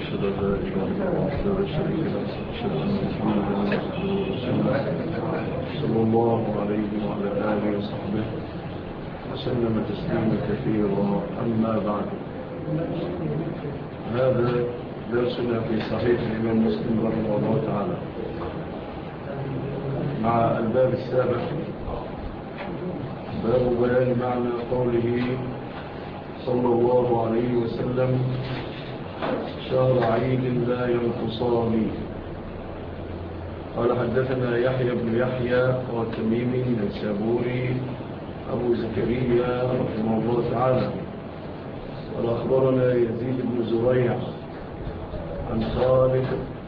أشهد أن لا إله إلا الله وحده لا شريك له وأشهد أن محمدا عبده ورسوله صلى الله عليه وعلى آله وصحبه وسلم تسليما كثيرا. أما بعد، هذا درسنا في صحيح الإمام مسلم رحمه الله تعالى مع الباب السابع، باب بيان معنى قوله صلى الله عليه وسلم: شهر عيد لا ينقصان. قال: حدثنا يحيى بن يحيى والتميمي النيسابوري أبو زكريا رحمه الله تعالى. قال: أخبرنا يزيد بن زريع عن خالد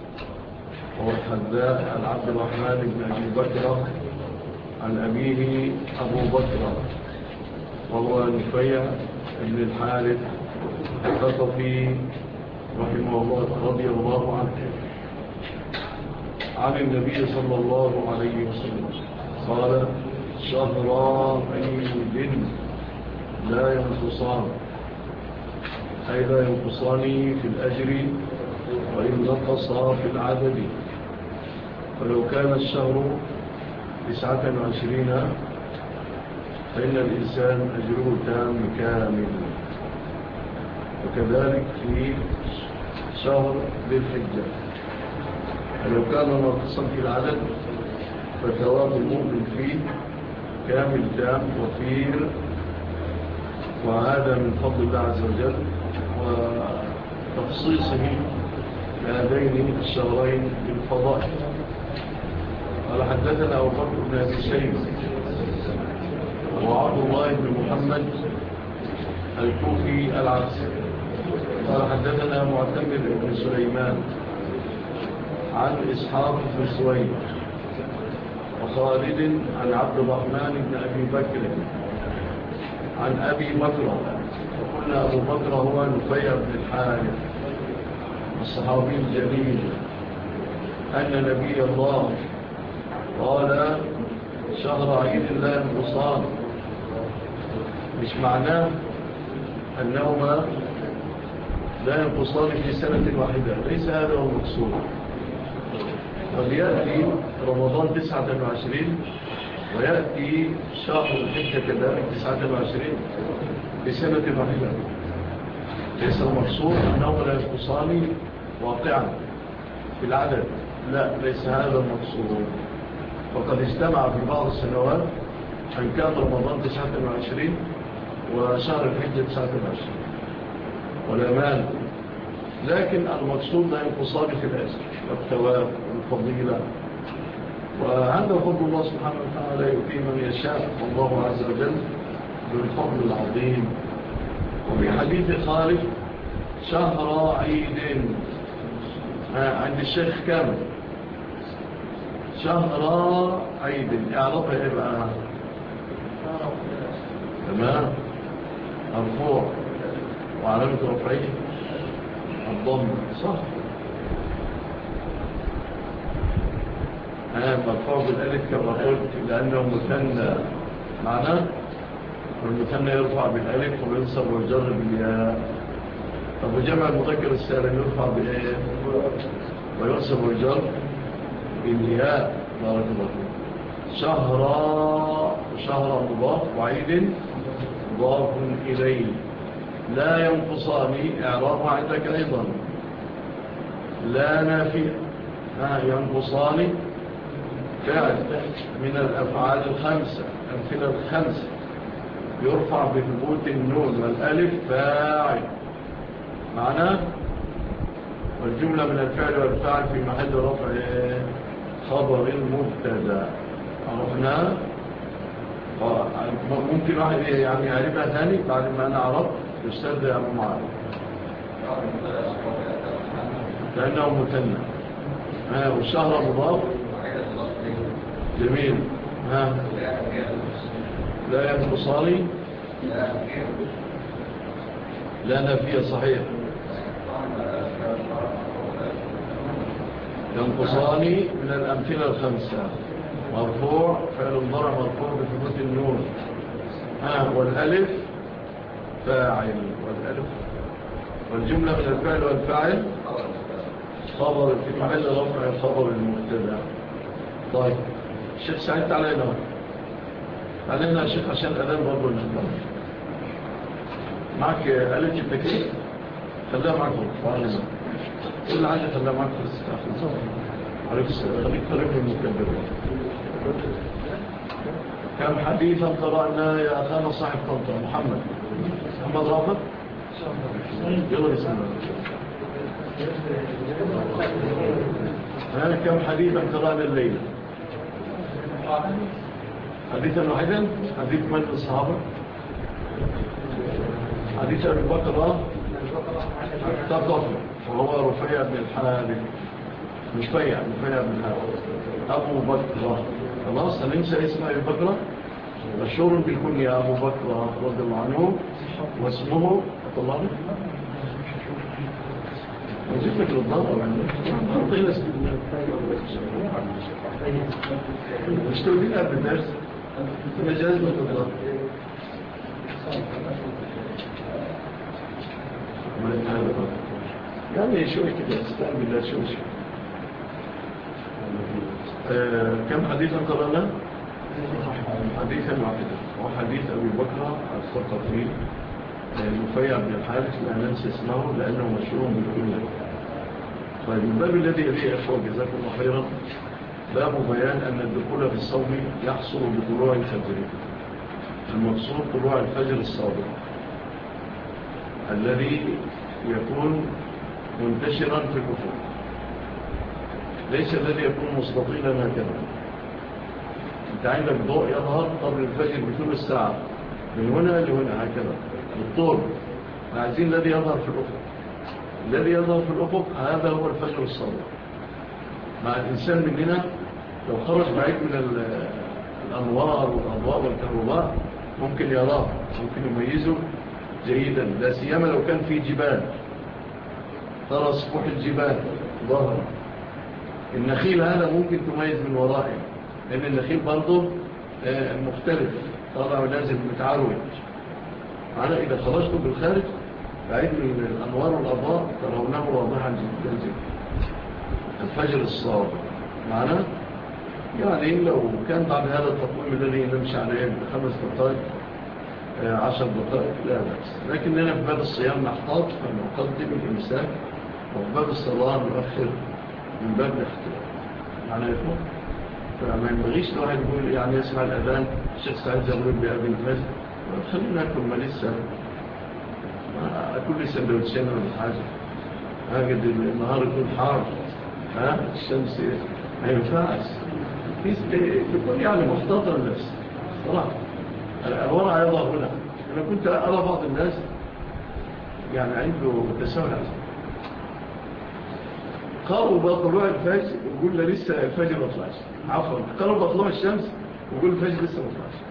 والحذاء عن عبد الرحمن بن أبي بكر عن أبيه أبو بكر وهو نفيع بن الحارث الثقفي رحمه الله رضي الله عنه عن النبي صلى الله عليه وسلم قال: شهر عيد لا ينقصان، أي لا ينقصان في الأجر وإن نقص في العدد. فلو كان الشهر 29 فإن الإنسان أجره تام كامل، وكذلك في شهر ذي الحجة. فلو كان ناقصا في العدد فثواب المؤمن فيه كامل تام وفير، وهذا من فضل الله عز وجل وتخصيصه لهذين الشهرين بالفضائل. قال: حدثنا أبو بكر بن أبي شيبة وعبد الله بن محمد الكوفي العبسي. قال: حدثنا معتمر بن سليمان عن إسحاق بن سويد وخالد عن عبد الرحمن بن أبي بكر عن أبي بكر، وقلنا أبو بكر هو نفيع بن الحارث الصحابي الجليل، أن نبي الله قال: شهر عيد لا ينقصان. مش معناه أنهما لا ينقصان في سنة واحدة، ليس هذا هو المقصود. قد يأتي رمضان 29 ويأتي شهر الحجة كذلك 29 في سنة واحدة، ليس المقصود أنهما لا ينقصان واقعا في العدد، لا، ليس هذا المقصود. وقد اجتمع في بعض السنوات أن كان رمضان 29 وشهر الحجة 29 ولا مانع، لكن المقصود لا ينقصان في الأجر والثواب والفضيلة، وهذا فضل الله سبحانه وتعالى يؤتيه من يشاء، والله عز وجل ذو الفضل العظيم. وفي حديث خالد: شهر عيد، عند الشيخ كامل شهر عيد، اعرفها ايه بقى؟ تمام، مرفوع وعلامة رفعه الضم، صح؟ مرفوع بالالف كما قلت لأنه مثنى معناه، والمثنى يرفع بالالف وينصب والجر بالياء. طب وجمع المذكر السالم يرفع بالايه وينصب والجر بالياء؟ بارك الله فيك. شهر مضاف وعيد مضاف إليه لا ينقصان، إعراب عندك أيضا لا نافية، ينقصان فعل من الأفعال الخمسة، أمثلة الخمسة، يرفع بثبوت النون والألف فاعل معناه، والجملة من الفعل والفاعل في محل رفع خبر المبتدا. عرفنا؟ ممكن واحد يعني يعرفها ثاني بعد ما أنا عرفت يسترد يا أبو معاذ لأنه مثنى. والشهر مضاف، جميل. لا ينقصان، لا نافية، صحيح. ينقصان من الأمثلة الخمسة، مرفوع فعل مضارع مرفوع بثبوت النون، والألف فاعل، والألف والجملة من الفعل والفاعل خبر في محل رفع خبر المبتدا. طيب الشيخ سعيد علينا يا شيخ عشان الأذان برضه نخبر معك آلة التكليف خليها معك وعلمها كل حاجة خليها معك في الاستخدام عليك السلام خليك قريب من المكبر. كم حديثا قرأنا يا أخانا صاحب طنطا محمد رافض يلا بسم الله. كم حديثا قرأنا الليلة؟ حديثا واحدا. حديث من الصحابة؟ حديث أبي بكر تطلق وهو رفيع بن الحارث رفيع بن الحارث أبو بكر. خلاص هننسى اسم أبي بكر مشهور بالكنية أبو بكر رضي الله عنه واسمه الله وجدت لك للضرر أعطينا اسم مش تقولين قبل الدرس مجاز لك للضرر يعني شوي كده استقل بالله شوي كم حديثا قرأنا؟ حديثا واحدا وحديث أبي بكر الثقفي رفيع بن الحارث لا ننسى اسمه لأنه مشهور بالكنية. طيب الباب الذي يليه أخوة جزاكم الله خيرا باب بيان أن الدخول في الصوم يحصل بطلوع الفجر. المقصود طلوع الفجر الصادق الذي يكون منتشرا في الأفق ليس الذي يكون مستطيلا هكذا. انت عندك ضوء يظهر قبل الفجر بطول الساعة من هنا لهنا هكذا بالطول. عايزين الذي يظهر في الأفق. الذي يظهر في الأفق هذا هو الفجر الصادق. مع الإنسان مننا لو خرج بعيد من الأنوار والأضواء والكهرباء ممكن يراه ممكن يميزه جيدا لا سيما لو كان في جبال ترى سفوح الجبال ظهر. النخيل هذا ممكن تميز من ورائه لأن النخيل برضه مختلف طالع ونازل متعرج. معنا إذا خرجتم بالخارج بعيد من الأنوار والأضواء ترونه واضحا جدا الفجر الصادق. معنا يعني لو كان بعد هذا التقويم الذي نمشي عليه 5 دقائق 10 دقائق لا بأس. لكننا في باب الصيام نحتاط فنقدم الإمساك وفي باب الصلاة نؤخر من باب الاختلاف. معنا يفهم فما ينبغيش الواحد يقول يعني يسمع الأذان الشيخ سعيد زغلول بأذن الفجر خلينا نأكل ما لسه أكل لسه سندوتشين ولا حاجة هاجد النهار يكون حار الشمس ما ينفعش تكون يعني محتاطة للنفس صراحة. الورع يضع هنا. أنا كنت أرى بعض الناس يعني عنده تساهل قالوا بطلوع الفجر ويقول له لسه الفجر ما طلعش. عفوا قالوا بطلوع الشمس ويقول الفجر لسه ما طلعش.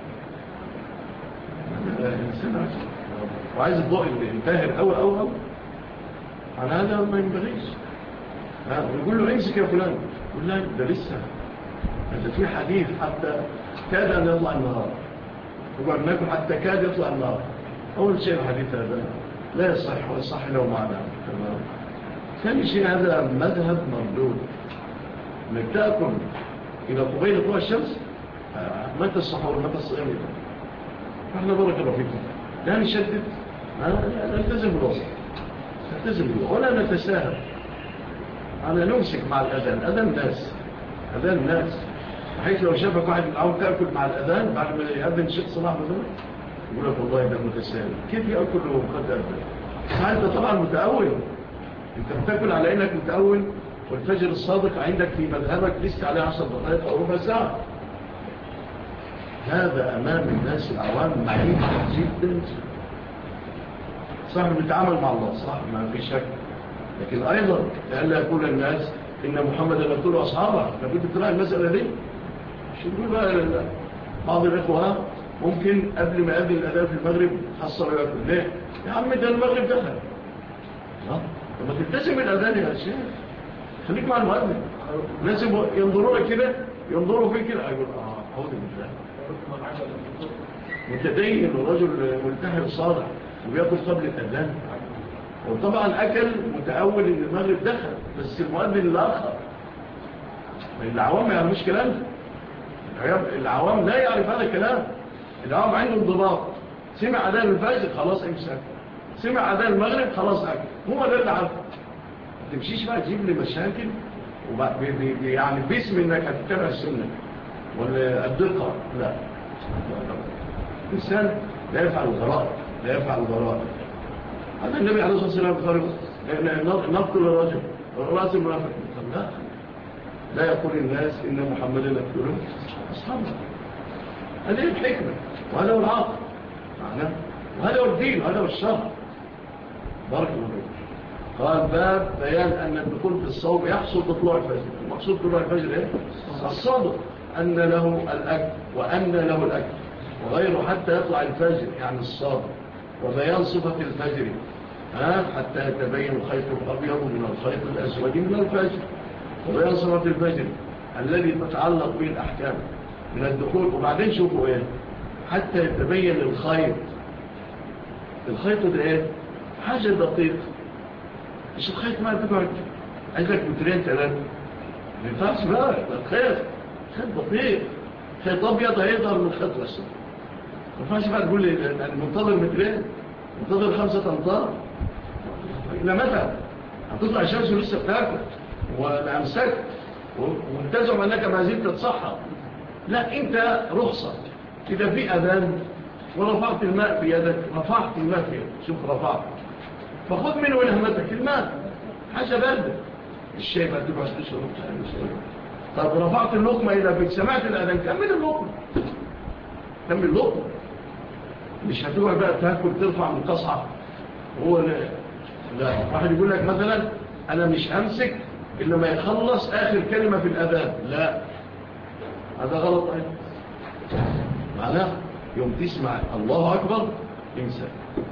الإنسان عجب وعايز الضوء اللي ينتهر أو على هذا ما ينبغيش. ويقول له امسك يا فلان يقول له ده لسه ده في حديث حتى كاد أن يطلع النهار وقال ناكل حتى كاد يطلع النهار. أول شيء الحديث هذا لا يصح ويصح له معنى. ثاني شيء هذا مذهب مردود انك تأكل إذا قبيل طلوع الشمس متى الصحور متى الصيام احنا بارك الله فيكم لا نشدد نلتزم بالوسط نلتزم بالوسط ولا نتساهل. أنا نمسك مع أذان الناس بحيث لو شافك واحد متعود تأكل مع الأذان بعد ما يأذن الشيخ صلاح مثلا يقول لك والله ده متساهل كيف يأكل له قد أذن. أنت طبعا متأول انت بتاكل على انك متأول والفجر الصادق عندك في مذهبك لسه عليه 10 دقائق او ربع ساعة. هذا امام الناس العوام معين جدا صح بنتعامل مع الله صح ما في شك. لكن ايضا لألا يقول الناس ان محمد يقول اصحابه لابد تراعي المسألة دي. شو تقول بقى بعض الاخوة ممكن قبل ما يأذن الأذان في المغرب حصل ويأكل ليه يا عم ده المغرب دخل لما تلتزم الأذان يا شيخ خليك مع المؤذن. لازم ينظروا لك كده ينظروا فيك كده أقول أعوذ بالله متدين ورجل ملتحر صالح وبيأكل قبل الأذان وطبعا أكل متأول إن المغرب دخل، بس المؤذن اللي أخر. العوام ما يعرفوش كلام، العوام لا يعرف هذا الكلام. العوام عنده انضباط، سمع أذان الفجر خلاص امسك، سمع أذان المغرب خلاص أكل. هو ده اللي عارفه. ما تمشيش بقى تجيب لي مشاكل يعني باسم انك هتتبع السنة ولا الدقة. لا، الإنسان لا يفعل الغرائب، لا يفعل الغرائب. هذا النبي عليه الصلاة والسلام نقتل الرجل رأس المنافق. لا يقول الناس إن محمدا يقتله أصحابه. هذه الحكمة وهذا هو العقل معناه، وهذا هو الدين وهذا هو الشرع. بارك الله فيك. قال باب بيان أن الدخول في الصوم يحصل بطلوع الفجر. المقصود بطلوع الفجر إيه؟ الصادق أن له الأكل وأن له الأكل وغيره حتى يطلع الفجر يعني الصادق، وبيان صفة الفجر حتى يتبين الخيط الأبيض من الخيط الأسود من الفجر، وبيان صفة الفجر الذي تتعلق به الأحكام من الدخول. وبعدين شوفوا إيه حتى يتبين الخيط. الخيط ده إيه؟ حاجة دقيقة، مش الخيط ما تقعد عندك مترين ثلاثة ما ينفعش بقى الخيط دقيق. خيط أبيض هيظهر من خيط أسود. ما ينفعش بقى تقول لي منتظر مترين، منتظر 5 أمتار. إلى متى هتطلع الشمس ولسه بتاكل والأمسك وتزعم أنك ما زلت تتصحى؟ لا، أنت رخصة إذا في أذان ورفعت الماء بيدك، رفعت الماء في يدك، شوف رفعت، فخذ منه نهمتك الماء، حاجة باردة. الشيء ما تبعث تشرب. طب رفعت اللقمة إذا بك سمعت الأذان، كمل اللقمة، كمل اللقمة. مش هتقعد بقى تاكل ترفع من قصعة. هو لا، واحد يقول لك مثلا أنا مش أمسك إلا ما يخلص آخر كلمة في الأذان. لا، هذا غلط أيضا. معناه يوم تسمع الله أكبر إنسان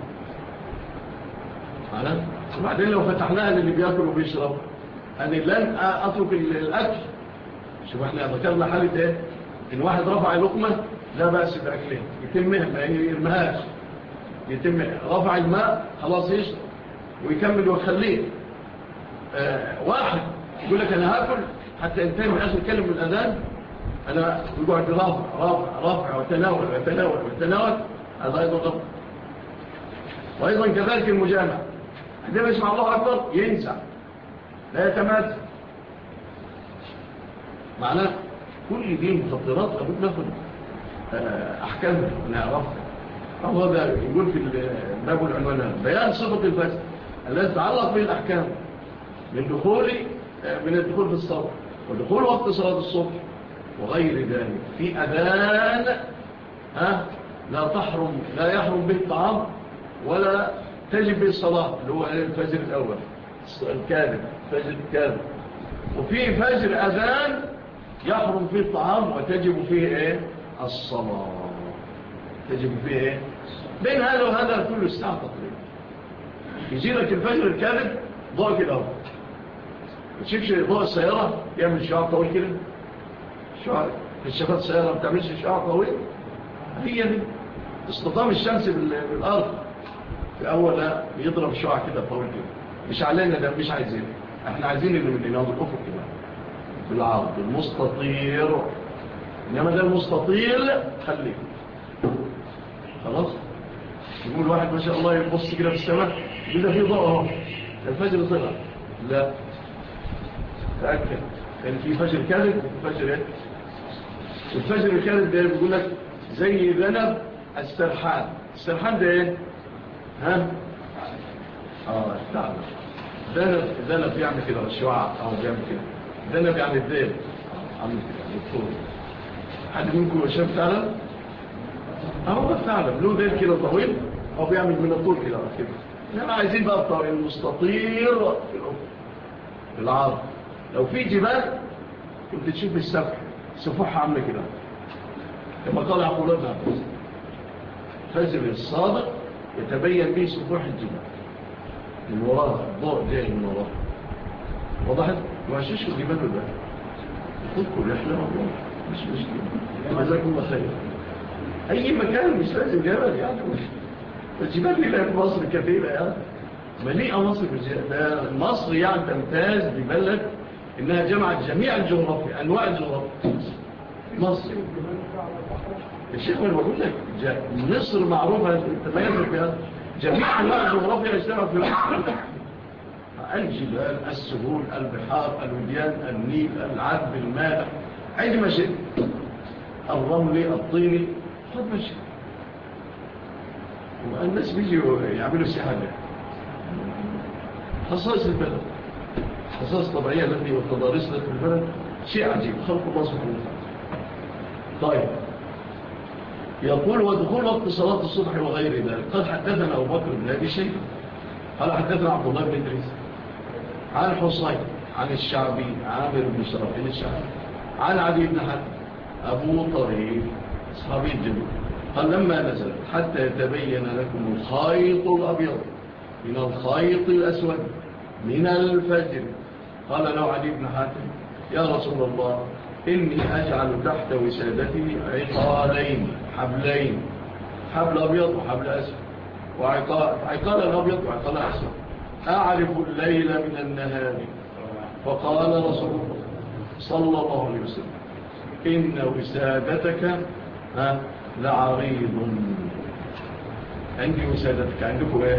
معناه. وبعدين لو فتحناها للي بيأكل وبيشرب، أنا لن أترك الأكل. شوف احنا ذكرنا حالة ايه؟ إن واحد رفع لقمة لا بأس بأكلها، يتمها ما يرمهاش، يتم رفع الماء خلاص يشرب ويكمل ويخليه. واحد يقول لك أنا هاكل حتى ينتهي من آخر كلمة الأذان، أنا يقعد رافع وتناول وتناول وتناول، هذا أيضا غلط. وأيضا كذلك المجامع، عندما يسمع الله أكبر ينسى لا يتماسك. معناه كل دي مخطرات لابد ناخد أحكامها ونعرفها. هذا يقول في باب العنوان بيان صفة الفجر التي تتعلق بالأحكام من الدخول في الصلاة ودخول وقت صلاة الصبح وغير ذلك. في أذان لا يحرم به الطعام ولا تجب به الصلاة، اللي هو الفجر الأول الكاذب، فجر الكاذب. وفي فجر أذان يحرم فيه الطعام وتجب فيه إيه؟ الصلاة. تجب فيه إيه؟ بين هذا وهذا كل ساعة تقريبا. يجي لك الفجر الكاذب ضوء كده، ما تشوفش ضوء السيارة يعمل شعار طويل كده، شعار الشفات السيارة ما بتعملش شعار طويل. هي دي اصطدام الشمس بالأرض في أول بيضرب شعاع كده طويل كده. مش علينا ده، مش عايزين، احنا عايزين اللي من الأرض الأفق كده بالعرض المستطير. إنما ده المستطيل خليه خلاص. يقول واحد ما شاء الله يبص كده في السماء يقول ده في ضوء اهو الفجر طلع. لا، تأكد كان في فجر كاذب وفجر ايه. الفجر الكاذب ده بيقول لك زي ذنب السرحان. السرحان ده ايه؟ الثعلب. ذنب يعمل كده الشعاع او بيعمل كده. ذنب يعني الذيل عامل كده بالطول. حد منكم شاف ثعلب؟ هو الثعلب له ذيل كده طويل او بيعمل من الطول كده كده. احنا عايزين بقى الطويل المستطير في الافق في العرض. لو في جبال كنت تشوف السفح سفوحها عامله كده كما قال عقول ابن عباس. فجر الصادق يتبين به سفوح الجبال من وراها، الضوء جاي من وراها. وضحت؟ ما عشيش الجبال ده خذكم رحلة والله مش مشكلة. جزاكم الله خير. أي مكان مش لازم جبل يعني. الجبال اللي في مصر كثيرة يعني مليئة مصر ده مصر يعني تمتاز ببلد إنها جمعت جميع الجغرافيا، أنواع الجغرافيا. مصر الشيخ اللي بقول لك مصر معروفة تميزت بها جميع أنواع الجغرافيا يجتمع في مصر. الجبال، السهول، البحار، الوديان، النيل، العذب، الماء، أي مشي، الرملي، الطيني، خد مشي. والناس بيجوا يعملوا سياحة خصائص البلد، خصائص طبيعية التي والتضاريس التي في البلد شيء عجيب، خلق الله سبحانه وتعالى. طيب، يقول ودخول وقت صلاة الصبح وغير ذلك. قد حدثنا أبو بكر بن أبي شيبة قال حدثنا عبد الله بن إدريس عن حصين عن الشعبي عامر بن شرحيل الشعبي عن عدي بن حاتم أبو طريف صحابي الجليل قال لما نزل حتى يتبين لكم الخيط الأبيض من الخيط الأسود من الفجر، قال له عدي بن حاتم يا رسول الله إني أجعل تحت وسادتي عقالين، حبلين، حبل أبيض وحبل أسود، وعقال الأبيض وعقال أسود، أعرف الليل من النهار. فقال رسول الله صلى الله عليه وسلم إن وسادتك لعريض. عندي وسادتك، عندكم ايه؟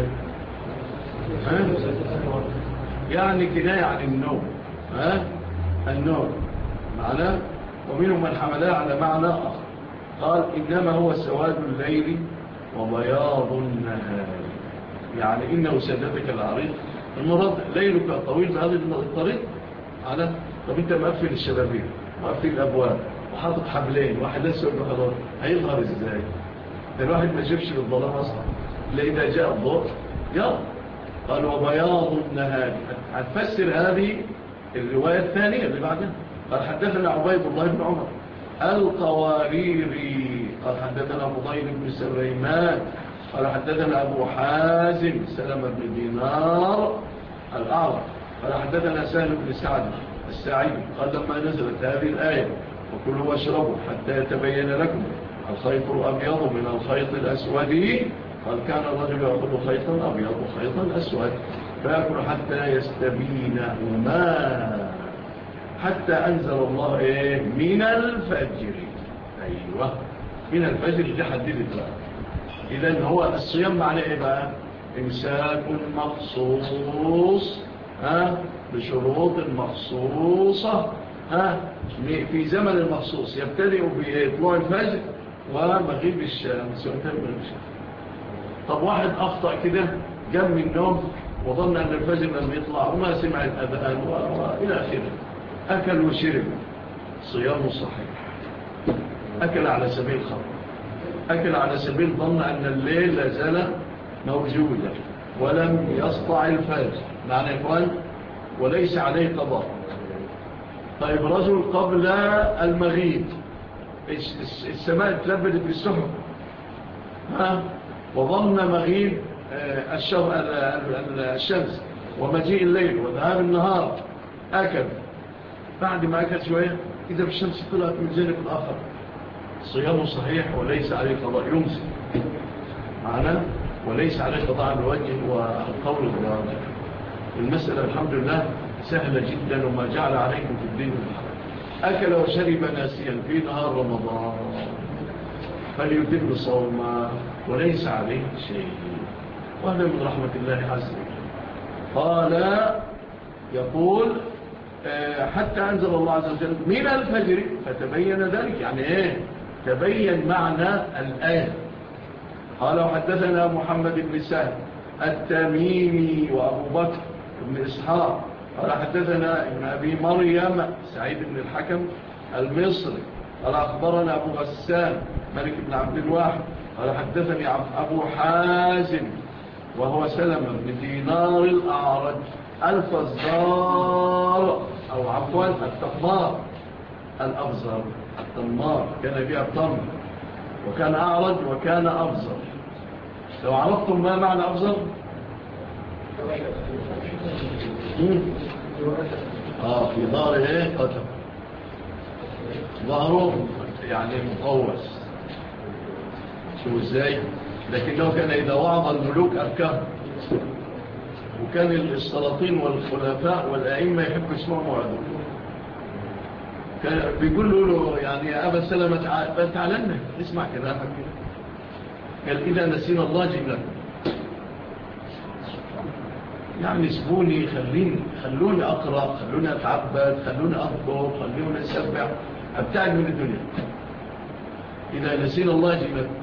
يعني كناية عن النوم، النوم معناه، ومنهم من حملها على معنى آخر قال إنما هو سواد الليل وبياض النهار، يعني إن وسادتك العريض المراد ليلك طويل بهذه الطريق على. طب انت مقفل الشبابيك مقفل الأبواب وحاطط حبلين واحد أسود وحضر، هيظهر ازاي؟ الواحد ما يشوفش بالظلام أصلا، إذا جاء الضوء يلا. قال وبياض النهار، هتفسر هذه الرواية الثانية اللي بعدها. قال حدثنا عبيد الله بن عمر القواريري قال حدثنا فضيل بن سليمان قال حدثنا أبو حازم سلمة بن دينار الأعرج قال حدثنا سهل بن سعد الساعدي قال لما نزلت هذه الآية وكلوا واشربوا حتى يتبين لكم الخيط الأبيض من الخيط الأسود، قال كان الرجل يأخذ خيطا أبيض وخيطا أسود فيأكل حتى يستبينهما حتى أنزل الله إيه من الفجر. أيوة من الفجر دي حددت بقى. إذن هو الصيام معنى إيه بقى؟ إمساك مخصوص بشروط مخصوصة في زمن المخصوص يبتدئ بطلوع الفجر ومغيب الشمس وتغيب الشمس. طب واحد أخطأ كده جم من النوم وظن أن الفجر لم يطلع وما سمع الأذان وإلى آخره، أكل وشرب، صيامه صحيح. أكل على سبيل خطأ، أكل على سبيل ظن أن الليل لازال موجودا ولم يسطع الفجر، معنى إخوان وليس عليه قضاء. طيب رجل قبل المغيب السماء اتلبدت بالسحب وظن مغيب الشمس ومجيء الليل وذهاب النهار، أكل. بعد ما أكل شوية إذا الشمس طلعت من الجانب الآخر، صيامه صحيح وليس عليه قضاء، يمسك معنا وليس عليه قضاء الوجه والقول الراجح. المسألة الحمد لله سهلة جدا وما جعل عليكم في الدين الحرام. أكل وشرب ناسيا في نهار رمضان فليتم صوما وليس عليه شيء، وهذا من رحمة الله عز وجل. قال يقول حتى أنزل الله عز وجل من الفجر فتبين ذلك، يعني إيه تبين معنى الآية. قال وحدثنا محمد بن سهل التميمي وأبو بكر بن إسحاق قال حدثنا ابن أبي مريم سعيد بن الحكم المصري قال أخبرنا أبو غسان ملك بن عبد الواحد قال حدثني أبو حازم وهو سلمة بن دينار الأعرج الفزار أو عفوا التمار الأبزر، التمار كان بيها التمر وكان أعرج وكان أبزر. لو عرفتم ما معنى أبزر في ظهر ايه قتل، ظهره يعني مقوس، شو ازاي، لكنه كان إذا وعظ الملوك أركب وكان السلاطين والخلفاء والأئمة يحبوا يسمعوا موعظة. كان بيقولوا له يعني يا أبا سلمة تعال لنا اسمع كلامك كده. قال إذا نسينا الله جئنا لكم. يعني سبوني خلوني أقرأ، خلوني أتعبد، خلوني أذكر، خلوني أسبح، أبتعد من الدنيا. إذا نسينا الله جئنا لكم.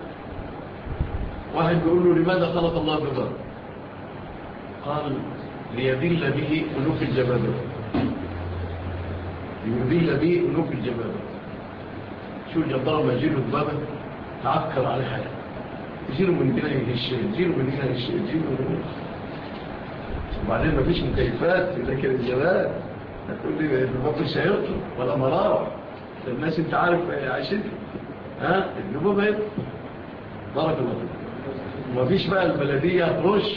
واحد بيقول له لماذا خلق الله الجبار؟ قال ليذل به أنوف الجبابرة. ليذل به أنوف الجبابرة. شو الجبار ما يجيله الجبابة تعكر عليه حياة، يجيله من هنا يهش، يجيله من هنا يهش، يجيله من هنا. وبعدين ما فيش مكيفات لكن الجبال هتقول لي الجباب مش هيطلع ولا مراوح. الناس انت عارف عايشين الجباب هيطلع. بارك الله فيك. وما فيش بقى البلدية هترش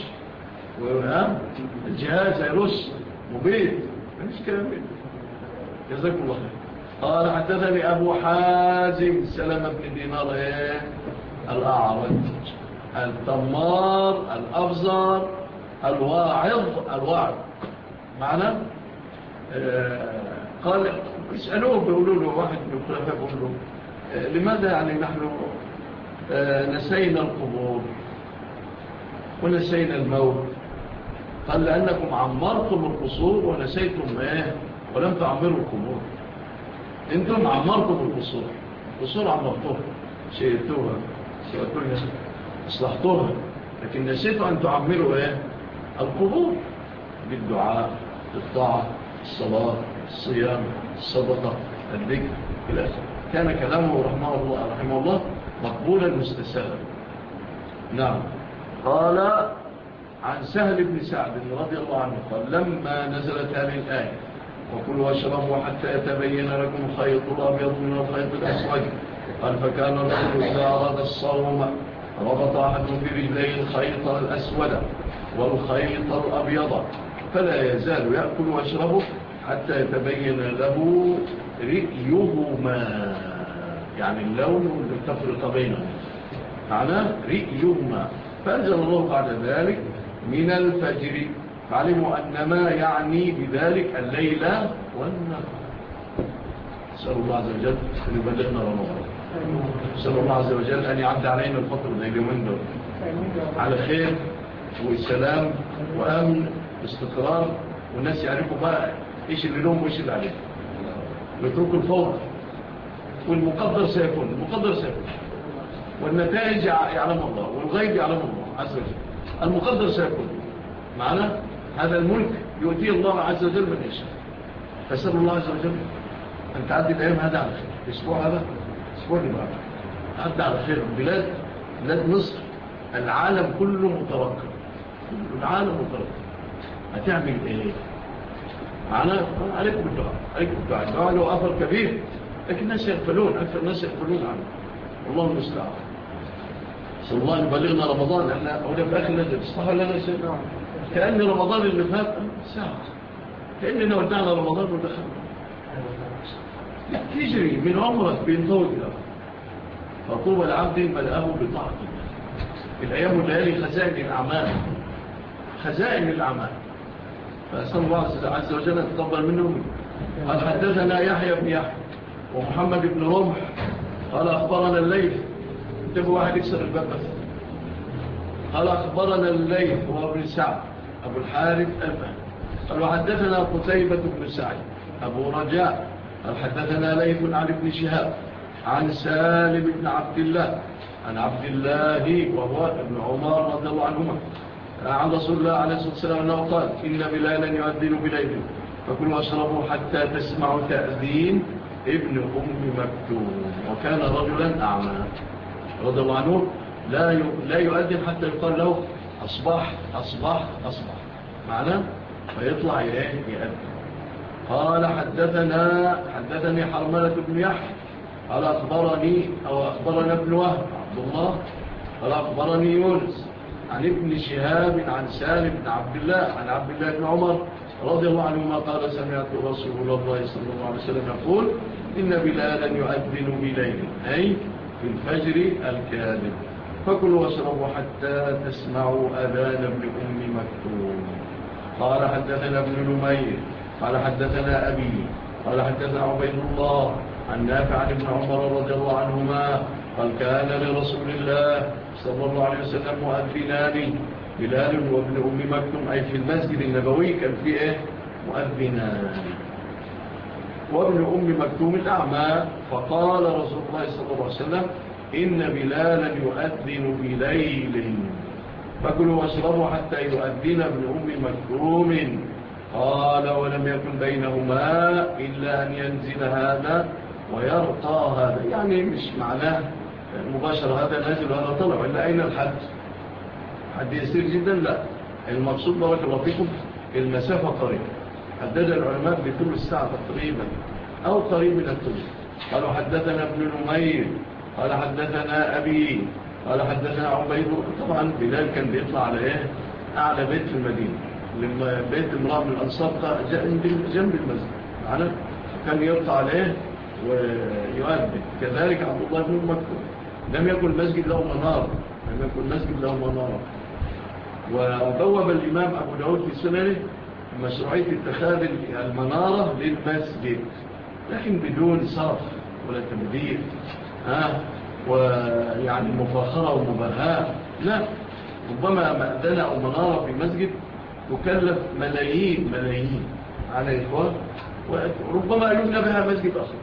الجهاز هيرش مبيد، ما فيش كلام منه. جزاكم الله خير. قال حدثني أبو حازم سلمة بن دينار الأعرج التمار الأفزار الواعظ معنا. قال اسألوه بيقولوا له واحد من الخلفاء بيقول له لماذا يعني نحن نسينا القبور ونسينا الموت؟ قال لأنكم عمرتم القصور ونسيتم ولم تعمروا القبور. انتم عمرتم القصور عمرتوها، شيئتوها، سويتوها، اصلحتوها، لكن نسيتوا أن تعمروا القبور بالدعاء، بالطاعة، الصلاة، الصيام، الصدقة، الذكر إلى آخره. كان كلامه رحمه الله مقبولا مستساغا. نعم. قال عن سهل بن سعد رضي الله عنه قال لما نزلت هذه الآية وكلوا واشربوا حتى يتبين لكم الخيط الأبيض من الخيط الأسود، قال فكان الرجل إذا أراد الصوم ربط أحدهم برجليه الخيط الأسود والخيط الأبيض فلا يزال يأكل ويشرب حتى يتبين له رئيهما، يعني اللون التفرق بينهم، معناه رئيهما. فأنزل الله بعد ذلك من الفجر، فعلموا أن ما يعني بذلك الليل والنهار. نسأل الله عز وجل أن يبلغنا رمضان. نسأل الله عز وجل أن يعد علينا الفترة اليومين دول على خير والسلام وأمن واستقرار، والناس يعرفوا بقى إيش اللي لهم وإيش اللي عليهم، ويتركوا الفوضى. والمقدر سيكون والنتائج يعلم الله والغيب يعلم الله عز وجل. المقدر سيكون معنا. هذا الملك يؤتيه الله عز وجل من يشاء. فسأل الله عز وجل أن تعدي الأيام هذا على خير. الأسبوع هذا الأسبوع اللي بعده تعدي على خير. بلاد مصر العالم كله متوقع، العالم متوقع. هتعمل إيه معنا؟ عليكم بالدعاء. الدعاء له أثر كبير، لكن الناس يغفلون، أكثر الناس يغفلون عنه. الله المستعان. صلى الله عليه بلغنا رمضان. احنا هنا في آخر نزل صح لنا شيء كأن رمضان اللي فات ساعة، كأننا ودعنا رمضان ودخلنا. تجري من عمرك بينطوي كده. فطوبى العبد ملأه بطاعة الله. الأيام والليالي خزائن الأعمال. فأسأل الله عز وجل أن تقبل منهم. قال حدثنا يحيى بن يحيى ومحمد بن رمح قال أخبرنا الليث. انتبه واحد يكسر الباب بس. قال أخبرنا الليث هو ابن سعد أبو الحارث الفهمي. قال وحدثنا قتيبة بن سعيد أبو رجاء قال حدثنا ليث عن ابن شهاب عن سالم بن عبد الله عن عبد الله وهو ابن عمر رضي الله عنهما عن رسول الله عليه الصلاة والسلام أنه قال إن بلالا يؤذن بليل فكلوا واشربوا حتى تسمعوا تأذين ابن أم مكتوم، وكان رجلا أعمى رضي الله عنه لا يؤذن حتى يقال له أصبح أصبح أصبح معناه فيطلع يأذن. قال حدثني حرملة بن يحيى قال أخبرنا ابن وهب عبد الله قال أخبرني يونس عن ابن شهاب عن سالم بن عبد الله عن عبد الله بن عمر رضي الله عنهما قال سمعت رسول الله صلى الله عليه وسلم يقول إن بلالا يؤذن بليل أي في الفجر الكاذب فكلوا واشربوا حتى تسمعوا أذان ابن أم مكتوم. قال حدثنا ابن نمير قال حدثنا أبي قال حدثنا عبيد الله عن نافع عن ابن عمر رضي الله عنهما قال كان لرسول الله صلى الله عليه وسلم مؤذنان بلال وابن أم مكتوم، أي في المسجد النبوي كان فيه مؤذنان، وابن أم مكتوم الأعمى. فقال رسول الله صلى الله عليه وسلم إن بلالا يؤذن بليل فكلوا واشربوا حتى يؤذن ابن أم مكتوم. قال ولم يكن بينهما إلا أن ينزل هذا ويرقى هذا، يعني مش معناه مباشرة هذا نازل وهذا طلع، إلا أين الحد؟ حد يسير جدا؟ لا، المقصود بارك الله فيكم المسافة قريبة، حدد العلماء بكل الساعة تقريبا أو قريب من الثلث. قالوا حدثنا ابن نمير قال حدثنا أبي قال حدثنا عبيد. طبعا بلال كان بيطلع على إيه؟ أعلى بيت في المدينة، لما بيت امرأة من الأنصار جنب المسجد معنا، كان يطلع عليه ويؤذن. كذلك عبد الله بن مكتوم لم يكن المسجد له منار، لم يكن المسجد له منار. وبوب الإمام أبو داود في سننه مشروعية اتخاذ المنارة للمسجد، لكن بدون صرف ولا تبديل ويعني مفاخرة ومباهاة، لا، ربما مأذنة أو منارة في مسجد تكلف ملايين على إخوان، وربما يبنى بها مسجد آخر،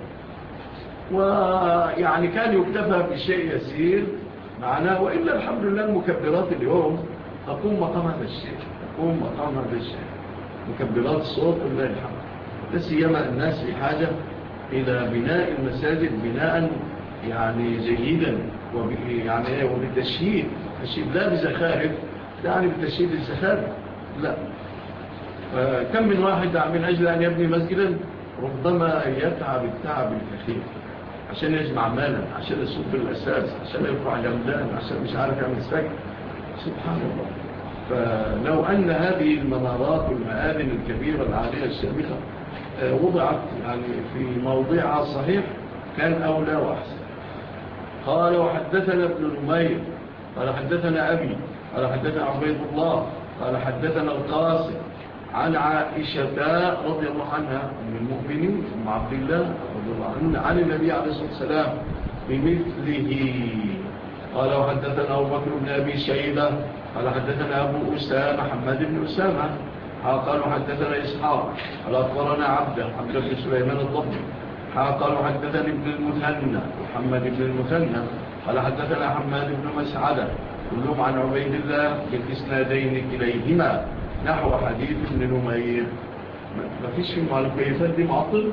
ويعني كان يكتفى بشيء يسير معنا. وإلا الحمد لله المكبرات اليوم تقوم مقام هذا الشيء، مكبرات الصوت لله الحمد. لسيما الناس في حاجة إلى بناء المساجد بناء يعني جيدا، يعني وبالتشهيد، لا بزخارف، يعني بالتشهيد الزخارف لا. كم من واحد من أجل أن يبني مسجدا ربما يتعب التعب الكثير عشان يجمع مالا، عشان يصب الأساس، عشان يرفع الأمدان، عشان مش عارف يعمل سجن. سبحان الله. فلو أن هذه المنارات والمآذن الكبيرة العالية الشامخة وضعت يعني في موضعها صحيح كان أولى وأحسن. قال وحدثنا ابن نمير قال حدثنا أبي قال حدثنا عبيد الله قال حدثنا القاسم عن عائشة رضي الله عنها من المؤمنين أم عبد الله رضي الله عنها عن النبي عليه الصلاة والسلام بمثله. قال وحدثنا أبو بكر بن أبي شيبة قال حدثنا أبو أسامة محمد بن أسامة قال حدثنا إسحاق قال أخبرنا عبد بن سليمان الضبي قال حدثني ابن المثنى محمد بن المثنى قال حدثنا حماد بن مسعدة كلهم عن عبيد الله بالإسنادين كليهما نحو حديث ابن نمير. ما فيش في المعلومات دي معطل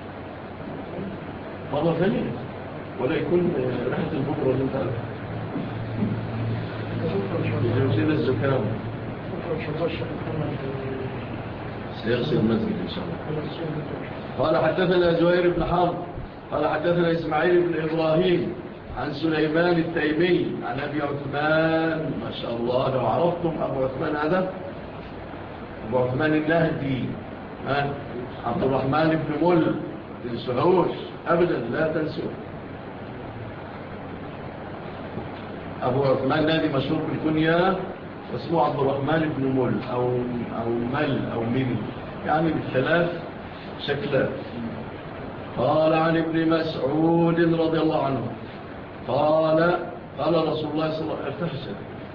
مرة ثانية ولا يكون ريحة البكرة اللي انت قلتها يجوزين الزكام سيغسل المسجد إن شاء الله. قال حدثنا زهير بن حرب قال حدثنا إسماعيل بن إبراهيم عن سليمان التيمي عن أبي عثمان. ما شاء الله لو عرفتم أبو عثمان هذا أبو عثمان النهدي عبد الرحمن بن مل تنسوهوش أبدا، لا تنسوه. أبو عثمان النهدي مشهور بالكنية واسمه عبد الرحمن بن مل أو مل أو مل، يعني بالثلاث شكلات. قال عن ابن مسعود رضي الله عنه قال رسول الله صلى الله عليه وسلم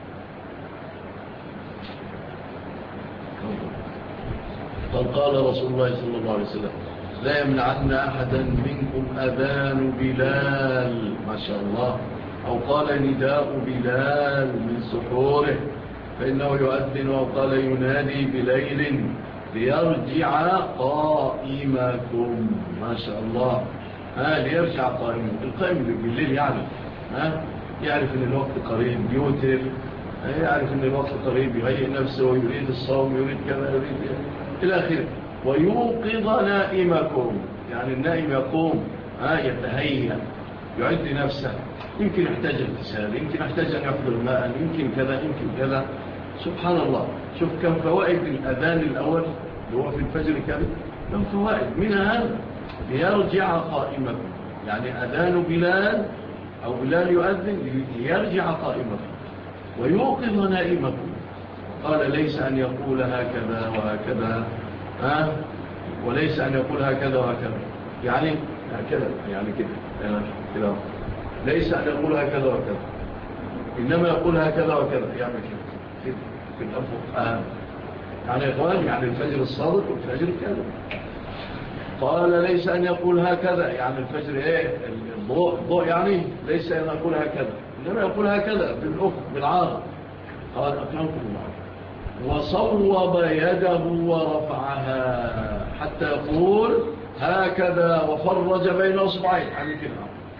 قال رسول الله صلى الله عليه وسلم لا يمنعن أحدا منكم أذان بلال. ما شاء الله. أو قال نداء بلال من سحوره فإنه يؤذن. وقال ينادي بليل ليرجع قائمكم. ما شاء الله. ليرجع قائمكم. القائم بالليل يعرف أن الوقت قريب يوتر، يعرف أن الوقت قريب يهيئ نفسه ويريد الصوم يريد كذا يريد إلى آخره. ويوقظ نائمكم، يعني النائم يقوم يتهيأ يعد نفسه، يمكن يحتاج اغتسال، يمكن يحتاج أن يحضر ماء، يمكن كذا يمكن كذا. سبحان الله. شوف كم فوائد الأذان الأول اللي هو في الفجر كم فوائد منها هذا ليرجع قائمكم، يعني أذان بلال أو بلال يؤذن ليرجع قائمكم ويوقظ نائمكم. قال ليس أن يقول هكذا وهكذا، وليس أن يقول هكذا وهكذا، يعني هكذا، يعني كده ليس أن يقول هكذا وهكذا، إنما يقول هكذا وهكذا، يعني كده في الأفق. يعني يا إخوان، يعني الفجر الصادق والفجر الكاذب. قال ليس أن يقول هكذا، يعني الفجر إيه؟ الضوء، يعني ليس أن يقول هكذا، إنما يقول هكذا بالأفق بالعارض. قال أكرمكم الله، وصوب يده ورفعها حتى يقول هكذا وفرج بين أصبعين، يعني كده.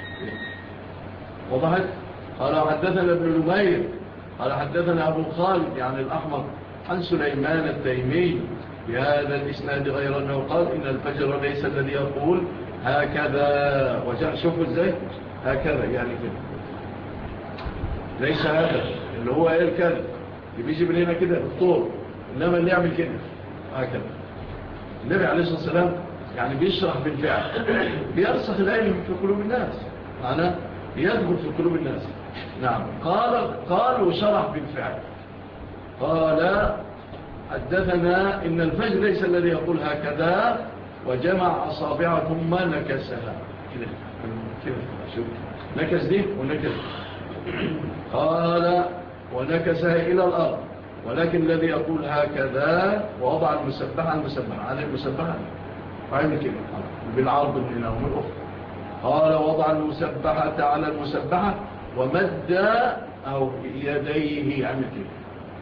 وضحت؟ قال حدثنا ابن نمير قال حدثنا أبو خالد يعني الأحمر عن سليمان التيمي بهذا الإسناد، غير أنه قال إن الفجر ليس الذي يقول هكذا. وجاء شوفوا إزاي هكذا، يعني كده ليس هذا اللي هو إيه الكلب اللي بيجي من هنا كده بالطول، إنما اللي يعمل كده هكذا. النبي عليه الصلاة والسلام يعني بيشرح بالفعل، بيرسخ العلم في قلوب الناس، معناه يدخل في قلوب الناس. نعم. قال وشرح بالفعل. قال حدثنا إن الفجر ليس الذي يقول هكذا وجمع أصابع ثم نكسها كده. شوف نكس دي ونكس. قال ونكسها إلى الأرض، ولكن الذي يقول هكذا ووضع المسبحة على المسبحة وعمل كده بالعرض من هنا ومن الأخرى. قال وضع المسبحة على المسبحة ومد أو يديه عمل كده.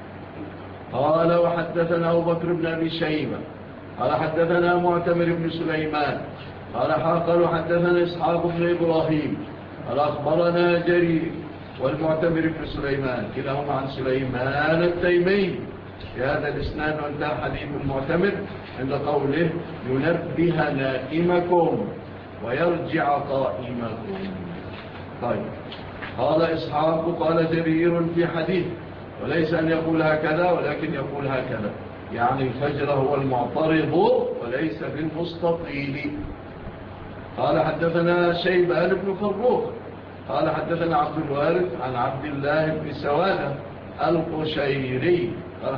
قال وحدثنا أبو بكر بن أبي شيبة قال حدثنا معتمر بن سليمان قال حدثنا إسحاق بن إبراهيم قال أخبرنا جرير والمعتمر بن سليمان كلاهما عن سليمان التيمي في هذا الإسناد. وانتهى حديث المعتمر عند قوله ينبه نائمكم ويرجع قائمكم. طيب. قال إسحاق قال جرير في حديث وليس أن يقول هكذا ولكن يقول هكذا، يعني الفجر هو المعترض وليس بالمستطيل. قال حدثنا شيبان بن فروخ قال حدثنا عبد الوارث عن عبد الله بن سوادة القشيري قال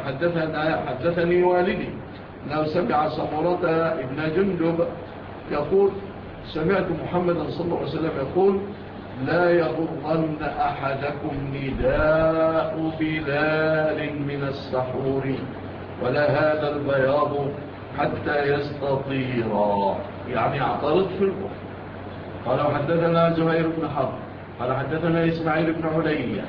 حدثني والدي أنه سمع سمرة ابن جندب يقول سمعت محمدا صلى الله عليه وسلم يقول لا يغرن أحدكم نداء بلال من السحور ولا هذا البياض حتى يستطيرا، يعني اعترض في الأخر. قال وحدثنا زهير بن حرب قال حدثنا إسماعيل بن عليا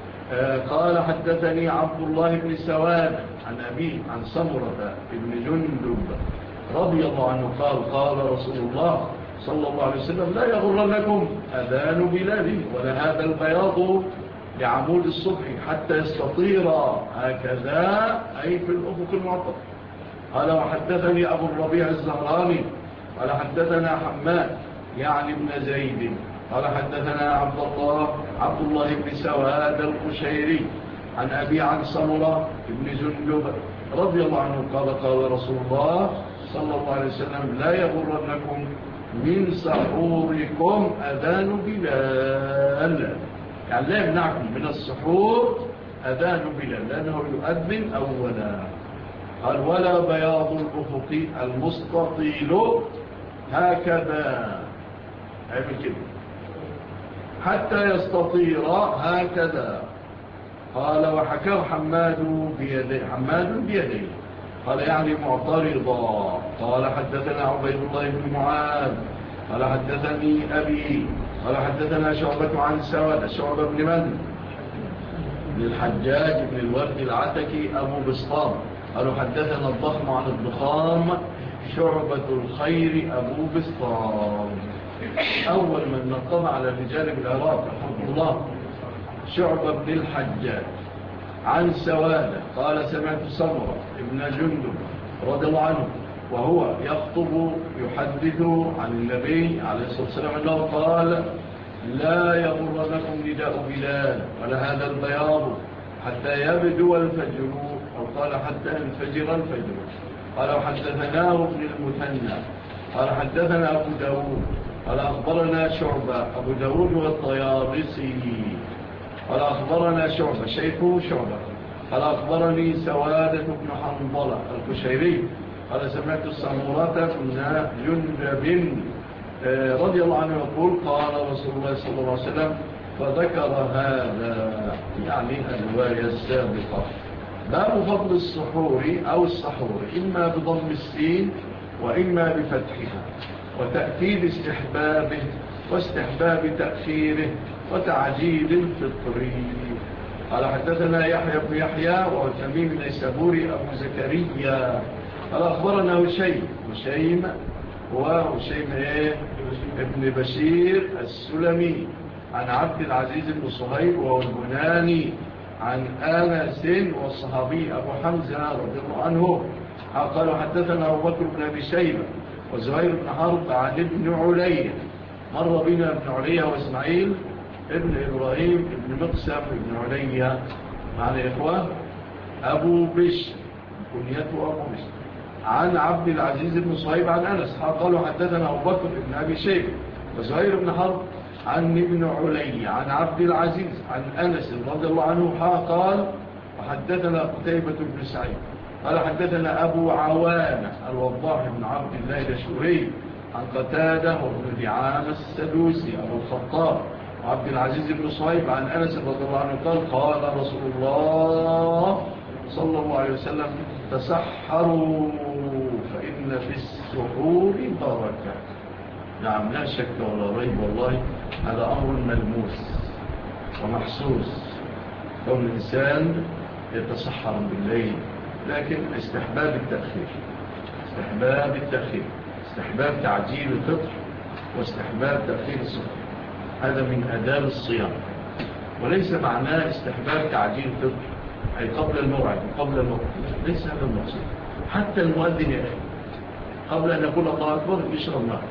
قال حدثني عبد الله بن سواد عن أبيه عن سمرة بن جندب رضي الله عنه قال رسول الله صلى الله عليه وسلم لا يغرنكم أذان بلال ولا هذا البياض لعمود الصبح حتى يستطير هكذا، أي في الأفق المعطر. قال وحدثني أبو الربيع الزهراني قال حدثنا حماد يعني ابن زيد قال حدثنا عبد الله بن سواد القشيري عن أبي عن سمرة بن جندب رضي الله عنه قال رسول الله صلى الله عليه وسلم لا يغرنكم من سحوركم أذان بلال، يعني لا يمنعكم من السحور أذان بلال لأنه يؤذن أولا. قال ولا بياض الأفق المستطيل هكذا عمل كده حتى يستطير هكذا. قال وحكى حماد بيديه قال يعني معترضا. قال حدثنا عبيد الله بن معاذ قال حدثني أبي قال حدثنا شعبة عن سواد شعبة بن من؟ بن الحجاج بن الورد العتكي أبو بسطام قالوا حدثنا الضخم عن الضخام شعبة الخير أبو بسطام. أول من نقض على الرجال بالعراق رحمه الله شعبة بن الحجاج عن سواد قال سمعت سمرة ابن جندب رضي الله عنه وهو يخطب يحدث عن النبي عليه الصلاة والسلام أنه قال لا يغرنكم نداء بلال ولا هذا البياض حتى يبدو الفجر، أو قال حتى ينفجر الفجر. قال وحدثناه ابن المثنى قال حدثنا أبو داود قال أخبرنا شعبة أبو داود والطيارسي قال أخبرنا شعبة شيخه شعبة قال أخبرني سوادة بن حنظلة القشيري قال سمعت السمورة بن جندب رضي الله عنه يقول قال رسول الله صلى الله عليه وسلم فذكر هذا يعني الرواية السابقة. باب فضل السحور أو السحور إما بضم السين وإما بفتحها وتأكيد استحبابه واستحباب تأخيره وتعجيل الفطر. قال حدثنا يحيى بن يحيى وتميم النيسابوري أبو زكريا قال أخبرنا هشيم ابن بشير السلمي عن عبد العزيز بن صهيب وهو البناني عن آنس والصحابي أبو حمزة رضي الله عنه قالوا حدثنا أبو بكر بن أبي شيبة وزهير بن حرب عن ابن علي مر بنا ابن علي وإسماعيل ابن إبراهيم ابن مقسم ابن علي مع الإخوة أبو بشر كنيته أبو بشر عن عبد العزيز بن صهيب عن أنس قالوا حدثنا أبو بكر بن أبي شيبة وزهير بن حرب عن ابن علي عن عبد العزيز عن أنس رضي الله عنه قال وحدثنا قتيبة بن سعيد قال حدثنا أبو عوانة الوضاح بن عبد الله الشوري عن قتادة وابن دعامة السدوسي أبو الخطاب وعبد العزيز بن صهيب عن أنس رضي الله عنه قال رسول الله صلى الله عليه وسلم تسحروا فإن في السحور بركة. نعم لا شك ولا ريب والله هذا أمر ملموس ومحسوس كون الإنسان يتسحر بالليل، لكن استحباب التأخير استحباب تعجيل الفطر واستحباب تأخير السحور هذا من آداب الصيام، وليس معناه استحباب تعجيل الفطر أي قبل الموعد وقبل الوقت، ليس هذا المقصود. حتى المؤذن يا أخي قبل أن يقول الله أكبر يشرب ماء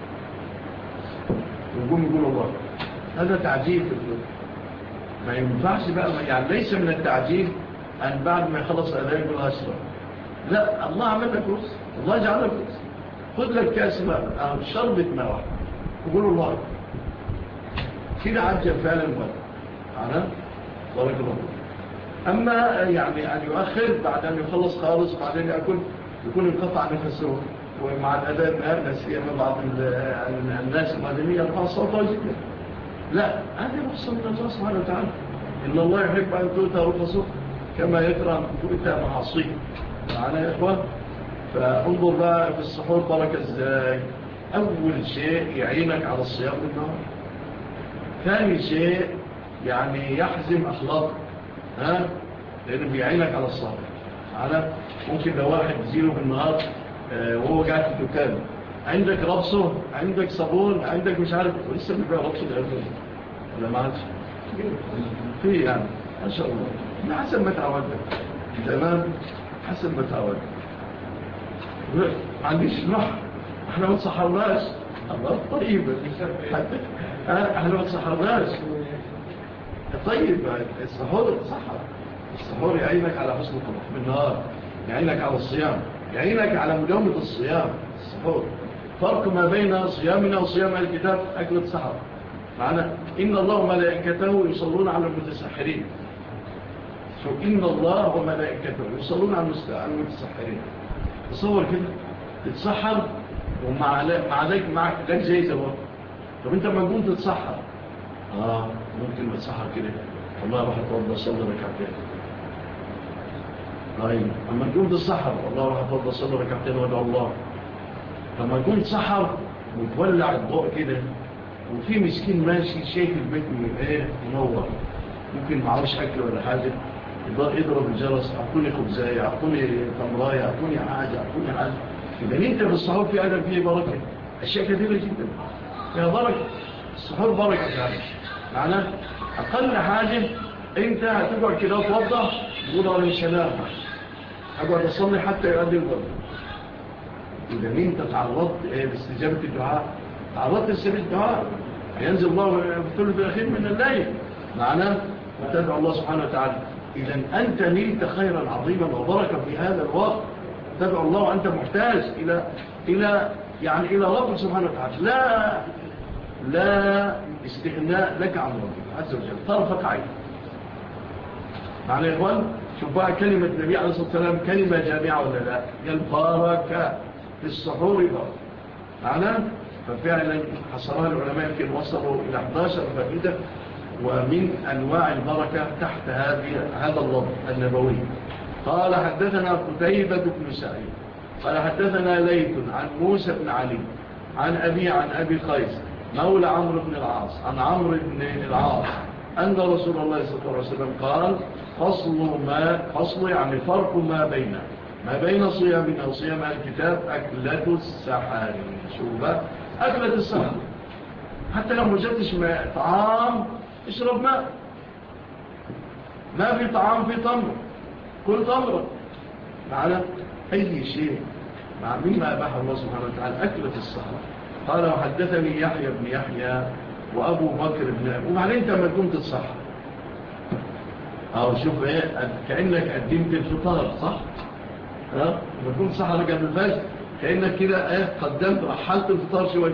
ويقوم يقول الله، هذا تعجيل في الفطر. ما ينفعش بقى، يعني ليس من التعجيل أن بعد ما يخلص أذان يقول أشرب، لا، الله عمل لك فرصة، الله جعل لك فرصة، خذ لك كاس ماء أو شربة ماء واحد وقول الله كده عجل فعلا المؤذن معنا بارك الله. أما يعني أن يؤخر بعد أن يخلص خالص بعدين يكون انقطع نفسه ومع الأذان لا سيما بعض الناس المدنية الخاصة جدا، لا، هذه رخصة من الله سبحانه وتعالى. إن الله يحب أن تؤتى رخصه كما يكره أن تؤتى معاصيه معنا يا إخوان. فانظر بقى في السحور بركة إزاي. أول شيء يعينك على الصيام بالنهار، ثاني شيء يعني يحزم أخلاقك لأنه بيعينك على الصبر. ممكن لو واحد زينه بالنهار وهو قاعد في الدكان، عندك ربصه، عندك صابون، عندك مش عارف، ولسه بيبيع ربصه الأرض ولا ما عادش فيه، يعني ما شاء الله حسب ما تعودك. تمام، حسب ما تعودك. ما عنديش نح، احنا ما تصحرناش. الله طيب، احنا ما تصحرناش. طيب السحور السحور يعينك على حسن الطبخ بالنهار، يعينك على الصيام، يعينك على مداومة الصيام. السحور فرق ما بين صيامنا وصيام الكتاب أكلة سحر معنا. إن الله وملائكته يصلون على المتسحرين، إن الله وملائكته يصلون على المتسحرين. تصور كده تتسحر ومع ذلك معك جايزة بقى. طب انت ما كنت تتسحر ممكن ما تسحر كده والله راح اتوضى صلي ركعتين. طيب اما كنت تسحر والله راح اتوضى صلي ركعتين وادعو الله. لما كنت تسحر وتولع الضوء كده وفي مسكين ماشي شايف البيت من منور، ممكن معهوش اكل ولا حاجه، يضرب الجرس، اعطوني خبزايه، اعطوني تمرايه، اعطوني حاجه. اذا انت في السحور في ادب فيه بركه، اشياء كثيره جدا فيها بركه. السحور بركه فعلا معناه اقل حاجه انت هتقعد كده وتوضح تقول انا مش هنام، اقعد اصلي حتى يؤدي الظهر. اذا انت تعرضت لاستجابه الدعاء، تعرضت لاستجابه الدعاء، ينزل الله في الثلث الاخير من الليل معناه وتدعو الله سبحانه وتعالى. اذا انت نلت خيرا عظيما وبركه في هذا الوقت، تدعو الله وانت محتاج الى رب سبحانه وتعالى. لا استغناء لك عن ربك عز وجل، طرفك عين. معنى يا إخوان شوف بقى كلمة النبي عليه الصلاة والسلام كلمة جامعة ولا لا؟ البركة في السحور بركة معنى ففعلا حصرها العلماء يمكن وصلوا إلى 11 فائدة ومن أنواع البركة تحت هذا اللفظ النبوي. قال حدثنا قتيبة بن سعيد قال حدثنا ليث عن موسى بن علي عن أبي قيس مولى عمرو بن العاص عن عمرو بن العاص أن رسول الله صلى الله عليه وسلم قال فصل يعني فرق ما بين صيامنا وصيام الكتاب أكلة السحر. شوف أكلة السحر حتى لو مجدش طعام اشرب ماء، ما في طعام في تمر كل تمر معنا أي شيء مع مما أباح الله سبحانه وتعالى أكلة السحر. قال وحدثني يحيى بن يحيى وأبو بكر بن وبعدين أنت ما كنت تصحر أو شوف إيه كأنك قدمت الفطار صح؟ لما كنت صحر قبل الفجر كأنك كده إيه قدمت رحلت الفطار شوية.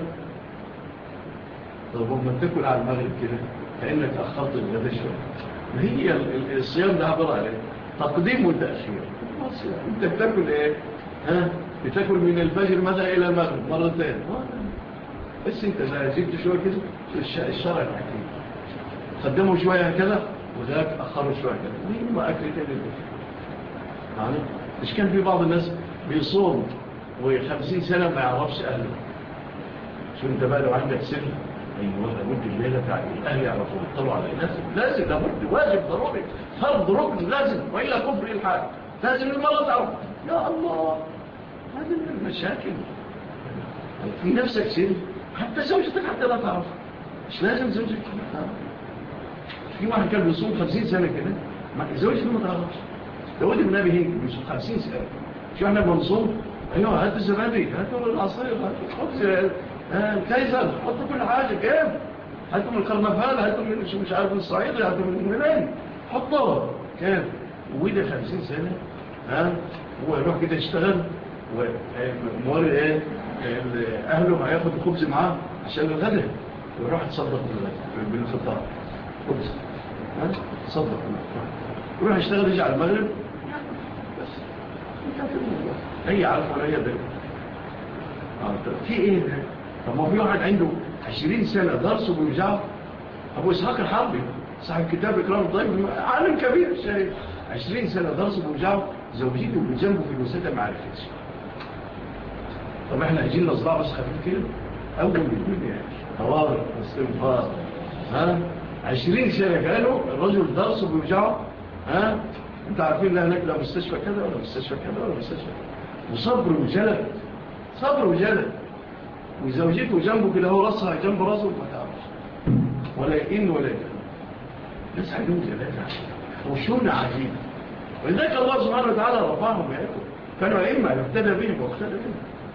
طب لما تاكل على المغرب كده كأنك أخرت الغداء شوية. هي الصيام ده عبارة عليه تقديم وتأخير. أنت بتاكل إيه؟ بتاكل من الفجر ماذا إلى المغرب مرتين بس أنت لا جبت شوية كده الشرع الحكيم قدموا شوية هكذا وذاك أخروا شوية كده مين ما أكل تاني يعني مش كان في بعض الناس بيصوم و50 سنة ما يعرفش أهله شو أنت بقى لو عندك سر أيوة لابد الليلة بتاع الأهل يعرفوا يطلعوا على لازم لابد واجب ضروري فرض ركن لازم وإلا كفر الحال لازم المرأة تعرف يا الله هذه من المشاكل في نفسك سر حتى زوجتك حتى لا تعرف مش لازم زوجتك تعرف. في واحد كان بيصوم 50 سنة كده زوجته ما تعرفش داود بن أبي هيك بيصوم 50 سنة شو احنا بنصوم ايوه هاتوا الزبادي هاتوا العصير هاتوا الخبز الكيزر حطوا كل حاجة كيف هاتوا من القرنفال هاتوا من مش عارف من الصعيد هاتوا من منين حطوا كيف وده 50 سنة هو يروح كده يشتغل ومورد ايه اهله هياخد الخبز معاه عشان الغداء ويروح يتصدق بالفطار خبز تصدق يروح يشتغل يجي على المغرب بس هي عارف ولا هي ده في ايه ده طب ما في واحد عنده 20 سنة درسه بيوجعه ابو اسحاق الحربي صاحب كتاب اكرام الضيف عالم كبير شايف 20 سنة درسه بيوجعه زوجته بجنبه في الوسادة ما عرفتش. طب احنا عايزين نصدع بس خفيف كده اول من الدنيا طوارئ استنفار 20 سنة قالوا الرجل درسه بيوجعه انت عارفين لا هناك لا مستشفى كذا ولا مستشفى كذا ولا مستشفى كذا وصبر وجلد صبر وجلد وزوجته جنبه كده هو راسها جنب راسه ما تعرفش ولا يئن ولا يفهم ناس عندهم جلد وشون عجيب ولذلك الله سبحانه وتعالى رفعهم يعرفوا كانوا أئمة يقتدى بهم واقتدى بهم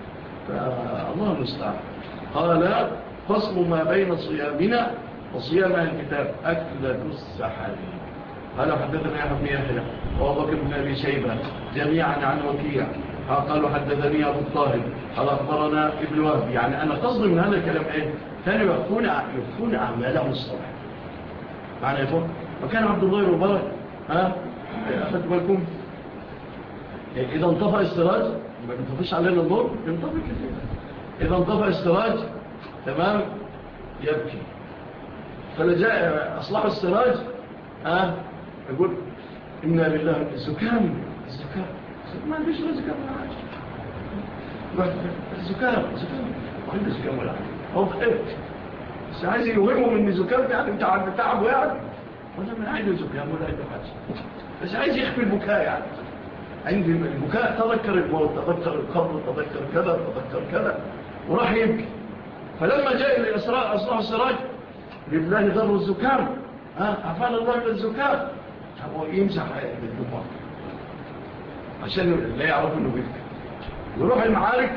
فالله المستعان. قال فصل ما بين صيامنا وصيام الكتاب أكلة السحر. قال حدثنا يحيى بن يحيى وأبو بكر بن أبي شيبة جميعا عن وكيع قالوا حدثني أبو الطاهر قال أخبرنا ابن وهب. يعني أنا قصدي من هذا الكلام إيه كانوا يخفون أعمالهم الصالحة معنى يفهم وكان عبد الله المبارك أخذت بالكم إذا انطفأ السراج ما بنطفش علينا النور ينطفئ كثير إذا انطفأ السراج تمام يبكي فلجاء أصلح السراج يقول إنا لله الزكام ما عنديش زكام ولا حاجة الزكام ما عندي زكام ولا حاجة هو خير بس عايز يوهمه من زكام يعني تعبه يعني ولا من عنده زكام ولا عنده حاجة بس عايز يخفي البكاء يعني عندي البكاء تذكر الموت تذكر القبر تذكر كذا تذكر كذا وراح يبكي. فلما جاء إلى أصلاح السراج لله ضر الزكام عفان الله من الزكام هو يمسح الدماغ عشان لا يعرف انه بيبكي ويروح المعارك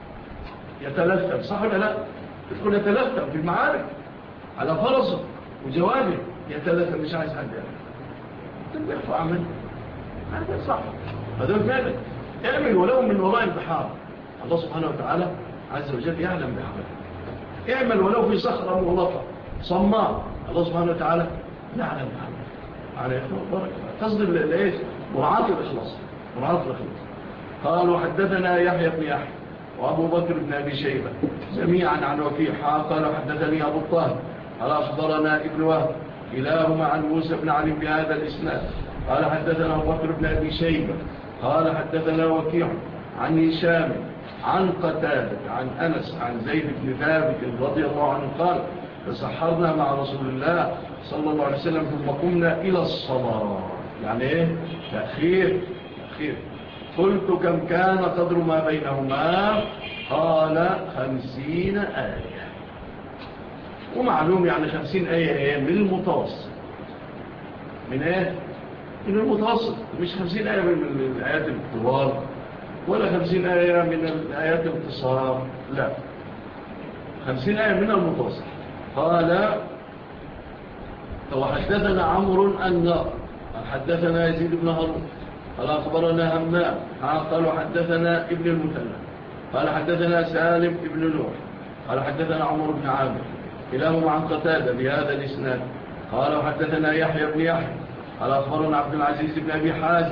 يتلثم صح ولا لا يدخل يتلثم في المعارك على فرسه وجوابه يتلثم مش عايز حد يعني يرفع منه هذا صح هذا فعلا اعمل ولو من وراء البحار الله سبحانه وتعالى عز وجل يعلم بحاله اعمل ولو في صخرة مغلقة صماء الله سبحانه وتعالى يعلم بحاله على يخلق بارك قصد الايش؟ مراعاة الإخلاص. قالوا حدثنا يحيى بن يحيى وأبو بكر بن أبي شيبة جميعا عن وكيع قالوا حدثني أبو الطاهر قال أخبرنا ابن وهب كلاهما عن موسى بن علي بهذا الإسناد قال حدثنا أبو بكر بن أبي شيبة قال حدثنا وكيع عن هشام عن قتادة عن أنس عن زيد بن ثابت رضي الله عنه قال فسحرنا مع رسول الله صلى الله عليه وسلم ثم قمنا إلى الصلاة. يعني إيه؟ تأخير. قلت كم كان قدر ما بينهما؟ قال 50 آية. ومعلوم يعني 50 آية من المتوسط. من إيه؟ من المتوسط. مش 50 آية من الآيات الطوال ولا 50 آية من الآيات القصار، لا، 50 آية من المتوسط. قال وحدثنا عمرو الناقد حدثنا يزيد بن هارون قال أخبرنا همام قالوا حدثنا ابن المثنى قال حدثنا سالم ابن نوح قال حدثنا عمر بن عامر كلاهما عن قتادة بهذا الإسناد قال حدثنا يحيى بن يحيى قال أخبرنا عبد العزيز بن أبي حازم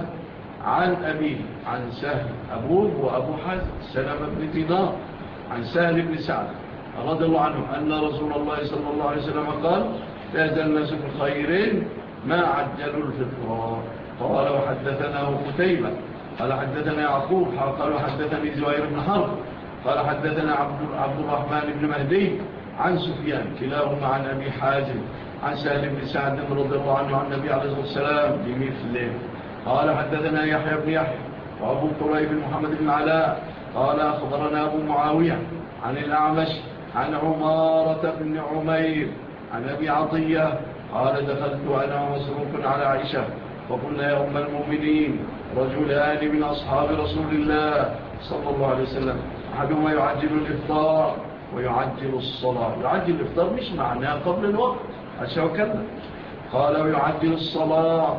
عن أبيه عن سهل أبوه وأبو حازم سلمة بن دينار عن سهل بن سعد رضي الله عنه أن رسول الله صلى الله عليه وسلم قال لا يزال الناس بخير ما عجلوا الفطرة. قال وحدثنا قتيبة قال حدثنا يعقوب قال حدثني زهير بن حرب قال حدثنا عبد الرحمن بن مهدي عن سفيان كلاهما عن أبي حازم عن سهل بن سعد رضي الله عنه عن النبي عليه الصلاة والسلام بمثله. قال حدثنا يحيى بن يحيى وأبو قريب محمد بن علاء قال أخبرنا أبو معاوية عن الأعمش عن عمارة بن عمير عن أبي عطية قال دخلت أنا ومسروق على عائشة فقلنا يا أم المؤمنين رجلان من أصحاب رسول الله صلى الله عليه وسلم أحدهما يعجل الإفطار ويعجل الصلاة. يعجل الإفطار مش معناه قبل الوقت عشان كذا. قال ويعجل الصلاة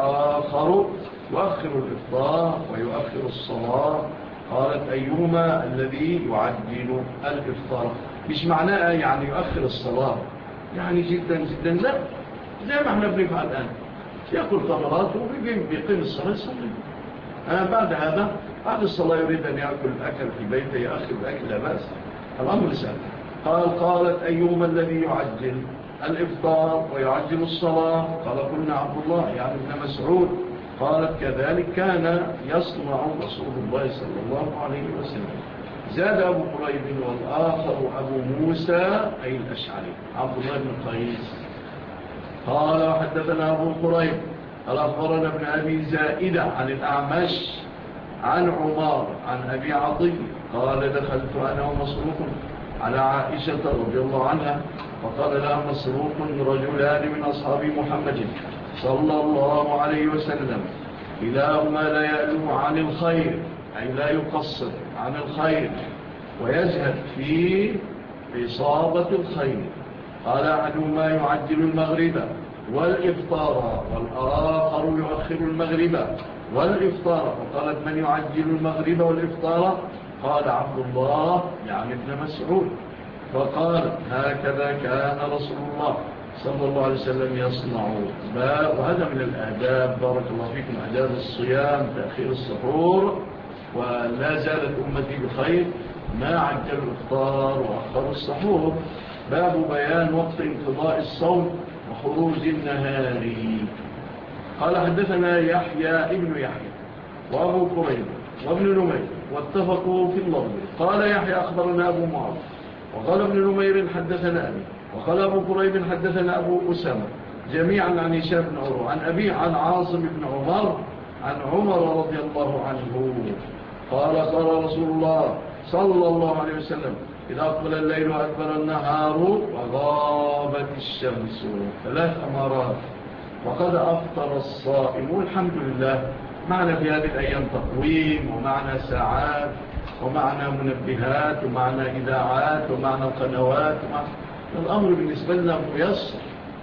والآخر يؤخر الإفطار ويؤخر الصلاة. قالت أيهما الذي يعجل الإفطار؟ مش معناه يعني يؤخر الصلاة يعني جدا جدا، لا، زي ما احنا بنفعل الآن يأكل تمراته وبيقيم الصلاة يصلي. بعد هذا بعد الصلاة يريد أن يأكل الأكل في بيته يأخذ الأكل لا بأس، الأمر سهل. قالت أيهما الذي يعجل الإفطار ويعجل الصلاة؟ قال قلنا عبد الله يعني ابن مسعود. قالت كذلك كان يصنع رسول الله صلى الله عليه وسلم. زاد أبو قريب والآخر أبو موسى أي الأشعري عبد الله بن قيس. قال وحدثنا أبو قريب قال أخبرنا ابن أبي زائدة عن الأعمش عن عمار عن أبي عطية قال دخلت أنا ومسروق على عائشة رضي الله عنها فقال لها مسروق رجلان من أصحاب محمد صلى الله عليه وسلم كلاهما لا يألو عن الخير أي لا يقصر عن الخير ويزهد في إصابة الخير. قال أحدهما يعجل المغرب والإفطار والآخر يؤخر المغرب والإفطار. وقالت من يعجل المغرب والإفطار؟ قال عبد الله يعني ابن مسعود. فقال هكذا كان رسول الله صلى الله عليه وسلم يصنع. وهذا من الآداب بارك الله فيكم آداب الصيام تأخير السحور. ولا زالت أمتي بخير ما عجل الإفطار وأخر السحور. باب بيان وقت انقضاء الصوم وخروج النهار. قال حدثنا يحيى ابن يحيى وأبو قريب وابن نمير واتفقوا في اللفظ. قال يحيى أخبرنا أبو معاذ وقال ابن نمير حدثنا أبي وقال أبو قريب حدثنا أبو أسامة جميعا عن هشام بن عروة عن أبي عن عاصم بن عمر عن عمر رضي الله عنه قال قال رسول الله صلى الله عليه وسلم إذا أقبل الليل وأدبر النهار وغابت الشمس 3 أمارات وقد أفطر الصائم. والحمد لله معنا في هذه الأيام تقويم ومعنا ساعات ومعنا منبهات ومعنا إذاعات ومعنا قنوات الأمر بالنسبة لنا ميسر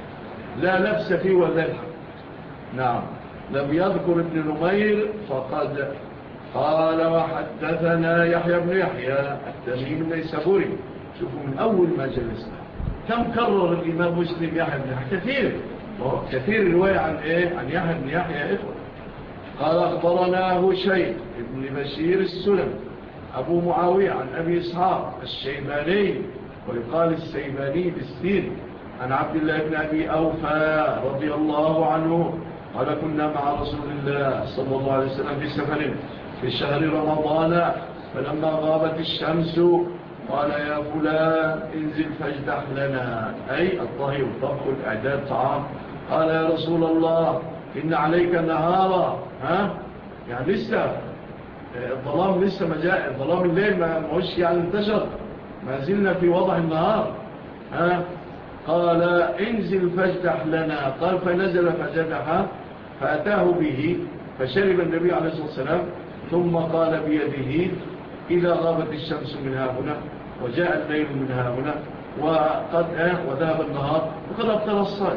لا نفس فيه ولا الحق. نعم لم يذكر ابن نمير فقد قال وحدثنا يحيى بن يحيى التميمي النيسابوري. شوفوا من أول ما جلسنا كم كرر الإمام مسلم يحيى بن يحيى كثير كثير الرواية عن إيه؟ عن يحيى بن يحيى إخوة. قال أخبرنا هشيم بن بشير السلم أبو معاوية عن أبي إسحاق الشيباني ويقال السيباني بالسين عن عبد الله بن أبي أوفى رضي الله عنه قال كنا مع رسول الله صلى الله عليه وسلم في سفر في شهر رمضان فلما غابت الشمس قال يا فلان انزل فاجدح لنا أي الطهي والطبخ والإعداد طعام. قال يا رسول الله إن عليك نهارا يعني لسه الظلام لسه ما جاء الظلام الليل ما هوش يعني انتشر ما زلنا في وضع النهار قال انزل فاجدح لنا قال فنزل فجدح فأتاه به فشرب النبي عليه الصلاة والسلام ثم قال بيده إذا غابت الشمس من هنا وجاء الليل من هنا وقد وذهب النهار وقد أبطل الصائم.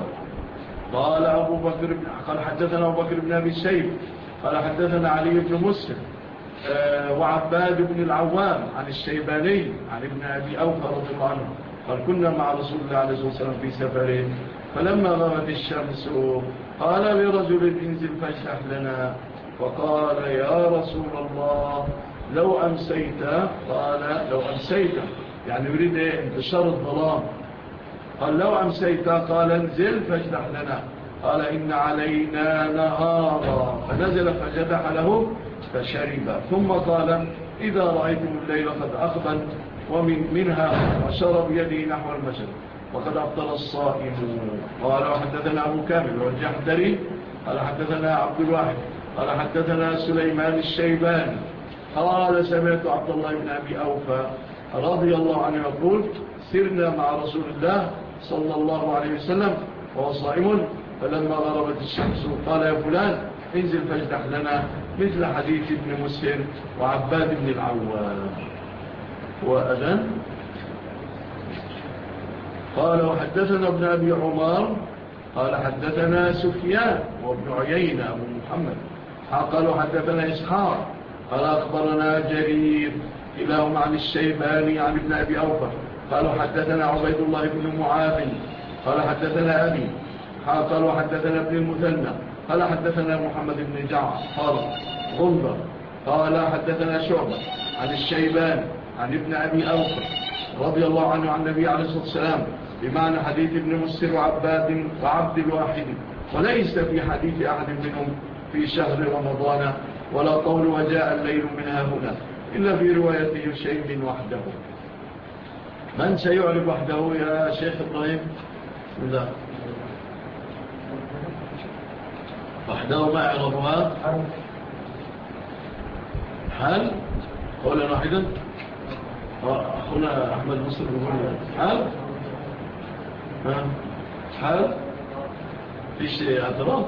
قال حدثنا أبو بكر بن أبي الشيب قال حدثنا علي بن مسلم وعباد بن العوام عن الشيباني عن ابن أبي أوفى رضي الله عنه قال كنا مع رسول الله عليه الصلاة والسلام في سفر فلما غابت الشمس قال لرجل انزل فاجدح لنا فقال يا رسول الله لو أمسيت قال لو أمسيت يعني يريد انتشار الظلام قال لو أمسيت قال انزل فاجدح لنا قال إن علينا نهارا فنزل فجدح له فشرب ثم قال إذا رأيتم الليل قد أقبل منها وشرب يدي نحو المشرق وقد أفطر الصائم. قال وحدثنا أبو كامل والجحدري قال حدثنا عبد الواحد قال حدثنا سليمان الشيباني قال سمعت عبد الله بن أبي أوفى رضي الله عنه يقول سرنا مع رسول الله صلى الله عليه وسلم وهو صائم فلما غربت الشمس قال يا فلان انزل فاجدح لنا مثل حديث ابن مسهر وعباد بن العوام. وأذن قال وحدثنا ابن أبي عمر قال حدثنا سفيان وابن عيينة أبو محمد قال وحدثنا إسحاق قال أخبرنا جرير كلاهما عن الشيباني عن ابن أبي أوفى قال حدثنا عبيد الله بن معاذ قال حدثنا أبي قال وحدثنا ابن المثنى قال حدثنا محمد بن جعفر غندر قال حدثنا شعبة عن الشيباني عن ابن أبي أوفى رضي الله عنه عن النبي عليه الصلاة والسلام بمعنى حديث ابن مسر وعبد الواحد وليس في حديث أحد منهم في شهر رمضان ولا قول وجاء الليل منها هنا إلا في رواية شيء وحده. من سيعرف وحده يا شيخ إبراهيم؟ بسم الله. وحده ما يعرفها حال قولا واحدا. أخونا أحمد مصر يقول حال فيش اعتراض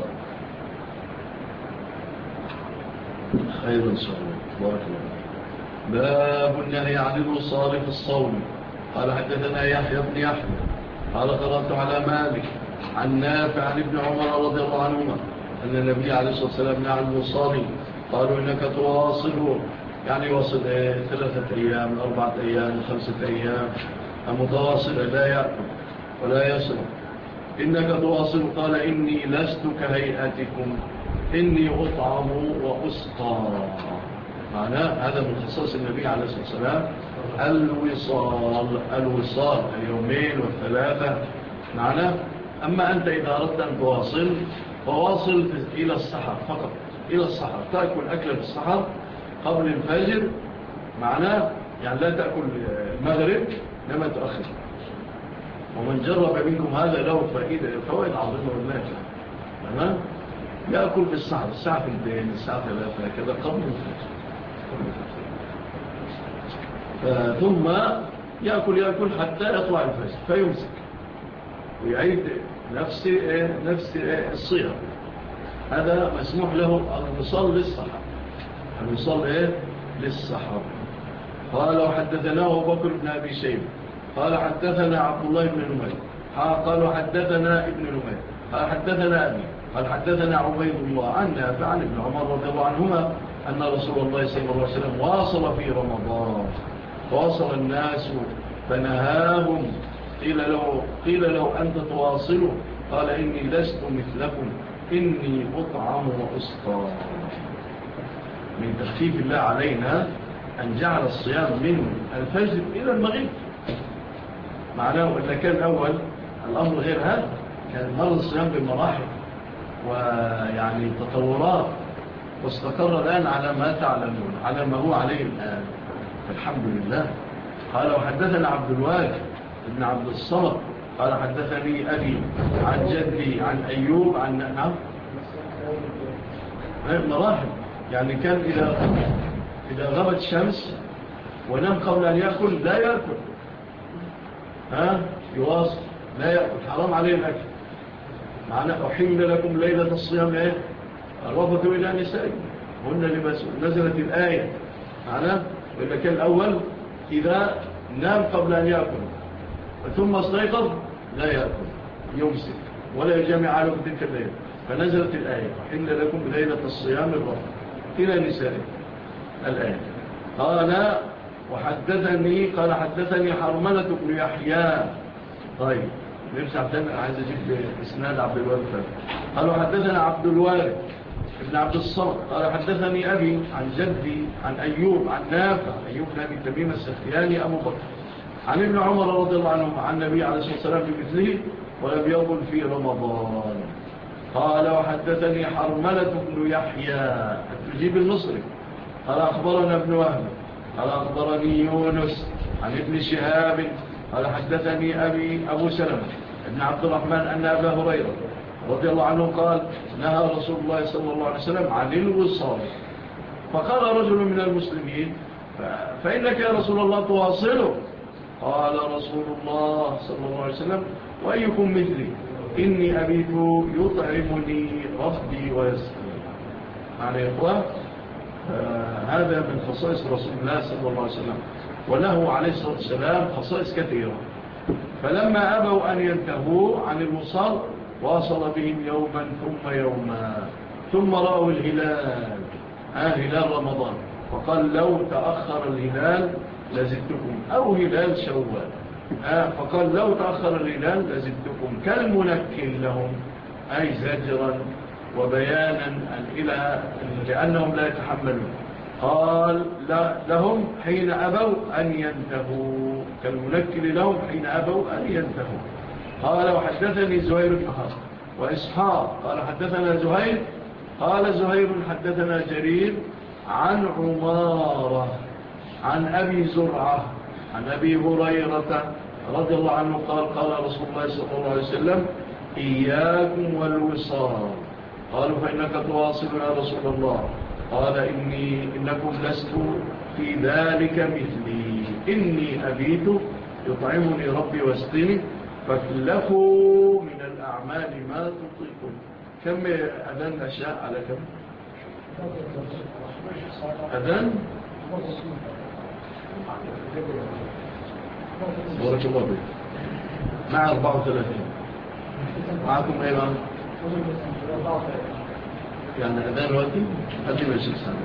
خير إن شاء الله بارك الله. باب النهي عن الوصال في الصوم. قال حدثنا يحيى بن يحيى قال قرأت على مالك عن نافع عن ابن عمر رضي الله عنهما أن النبي عليه الصلاة والسلام نهى عن الوصال قالوا إنك تواصل يعني يواصل 3 أيام 4 أيام 5 أيام متواصل لا يأكل ولا يصل إنك تواصل قال إني لست كهيئتكم إني أطعم وأسقى. معناه هذا من خصائص النبي عليه الصلاة والسلام الوصال اليومين والثلاثة معناه. أما أنت إذا أردت أن تواصل فواصل إلى السحر فقط إلى السحر تأكل أكلة السحر قبل الفجر معناه يعني لا تأكل المغرب لما تؤخر. ومن جرب منكم هذا له فوائد عظيمة والله تمام. يأكل في الساعة 2 الساعة 3 كذا قبل الفجر ثم يأكل حتى يطلع الفجر فيمسك ويعيد نفس الصيام. هذا مسموح له الوصال للسحر الوصال للسحر. قال وحدثناه بكر بن أبي شيبة قال حدثنا عبد الله بن نمير قال حدثنا ابن نمير قال حدثنا أبي قال حدثنا عبيد الله عن نافع عن ابن عمر رضي الله عنهما أن رسول الله صلى الله عليه وسلم واصل في رمضان فواصل الناس فنهاهم قيل له أنت تواصل قال إني لست مثلكم إني أطعم وأسقى. من تخفيف الله علينا أن جعل الصيام من الفجر إلى المغرب. معناه إذا كان أول الأمر غير هذا، كان مر الصيام بمراحل ويعني تطورات، واستقر الآن على ما تعلمون، على ما هو عليه الآن، الحمد لله. قال وحدثنا عبد الوارث ابن عبد الصمد قال حدثني أبي عن جدي عن أيوب عن نعم مراحل. يعني كان إذا غابت الشمس ونام قبل أن يأكل لا يأكل، يواصل لا يأكل، حرام عليه الأكل. معنى أحل لكم ليلة الصيام الرفث إلى نسائكم هن لباس. نزلت الآية معنى وإذا كان الأول إذا نام قبل أن يأكل ثم استيقظ لا يأكل يمسك ولا يجامع عليكم تلك الليلة، فنزلت الآية أحل لكم ليلة الصيام الرفث إلى نسائكم الآية. قال وحدثني قال حدثني حرملة بن يحيى. طيب نرجع تاني، عايز أجيب إسناد عبد الوارث. قالوا حدثنا عبد الوارث ابن عبد الصمد قال حدثني أبي عن جدي عن أيوب عن نافع أيوب بن أبي تميم السختياني أبو بكر عن ابن عمر رضي الله عنه عن النبي عليه الصلاة والسلام بمثله ولم يقل في رمضان. قال وحدثني حرملة بن يحيى تجيب المصري قال أخبرنا ابن وهب قال أخبرني يونس عن ابن شهاب قال حدثني أبو سلمة ابن عبد الرحمن أن أبا هريرة رضي الله عنه قال نهى رسول الله صلى الله عليه وسلم عن الوصال. فقال رجل من المسلمين فإنك يا رسول الله تواصله. قال رسول الله صلى الله عليه وسلم وأيكم مثلي إني أبيت يطعمني ربي ويسقي. معنى يا إخوة هذا من خصائص رسول الله صلى الله عليه وسلم، وله عليه الصلاة والسلام خصائص كثيرة. فلما أبوا أن ينتهوا عن الوصال واصل بهم يوما ثم يوما ثم رأوا الهلال هلال رمضان فقال لو تأخر الهلال لزدتكم أو هلال شوال فقال لو تأخر الهلال لزدتكم كالمنكل لهم أي زجرا وبيانا إلى لأنهم لا يتحملون. قال لهم حين أبوا أن ينتهوا كالمنكل لهم حين أبوا أن ينتهوا. قال وحدثني زهير بن حرب وإسحاق قال حدثنا زهير قال زهير حدثنا جرير عن عمارة عن أبي زرعة عن أبي هريرة رضي الله عنه قال قال رسول الله صلى الله عليه وسلم إياكم والوصال. قالوا فإنك تواصل يا رسول الله. قال إنكم لست في ذلك مثلي إني أبيت يطعمني ربي واسقني فاكلفوا من الأعمال ما تطيقون. كم أذان الأشياء على كم أذان؟ بارك الله بك. مع 34 معكم أيضا يعني أذان وقتي قدم الشيخ سنة.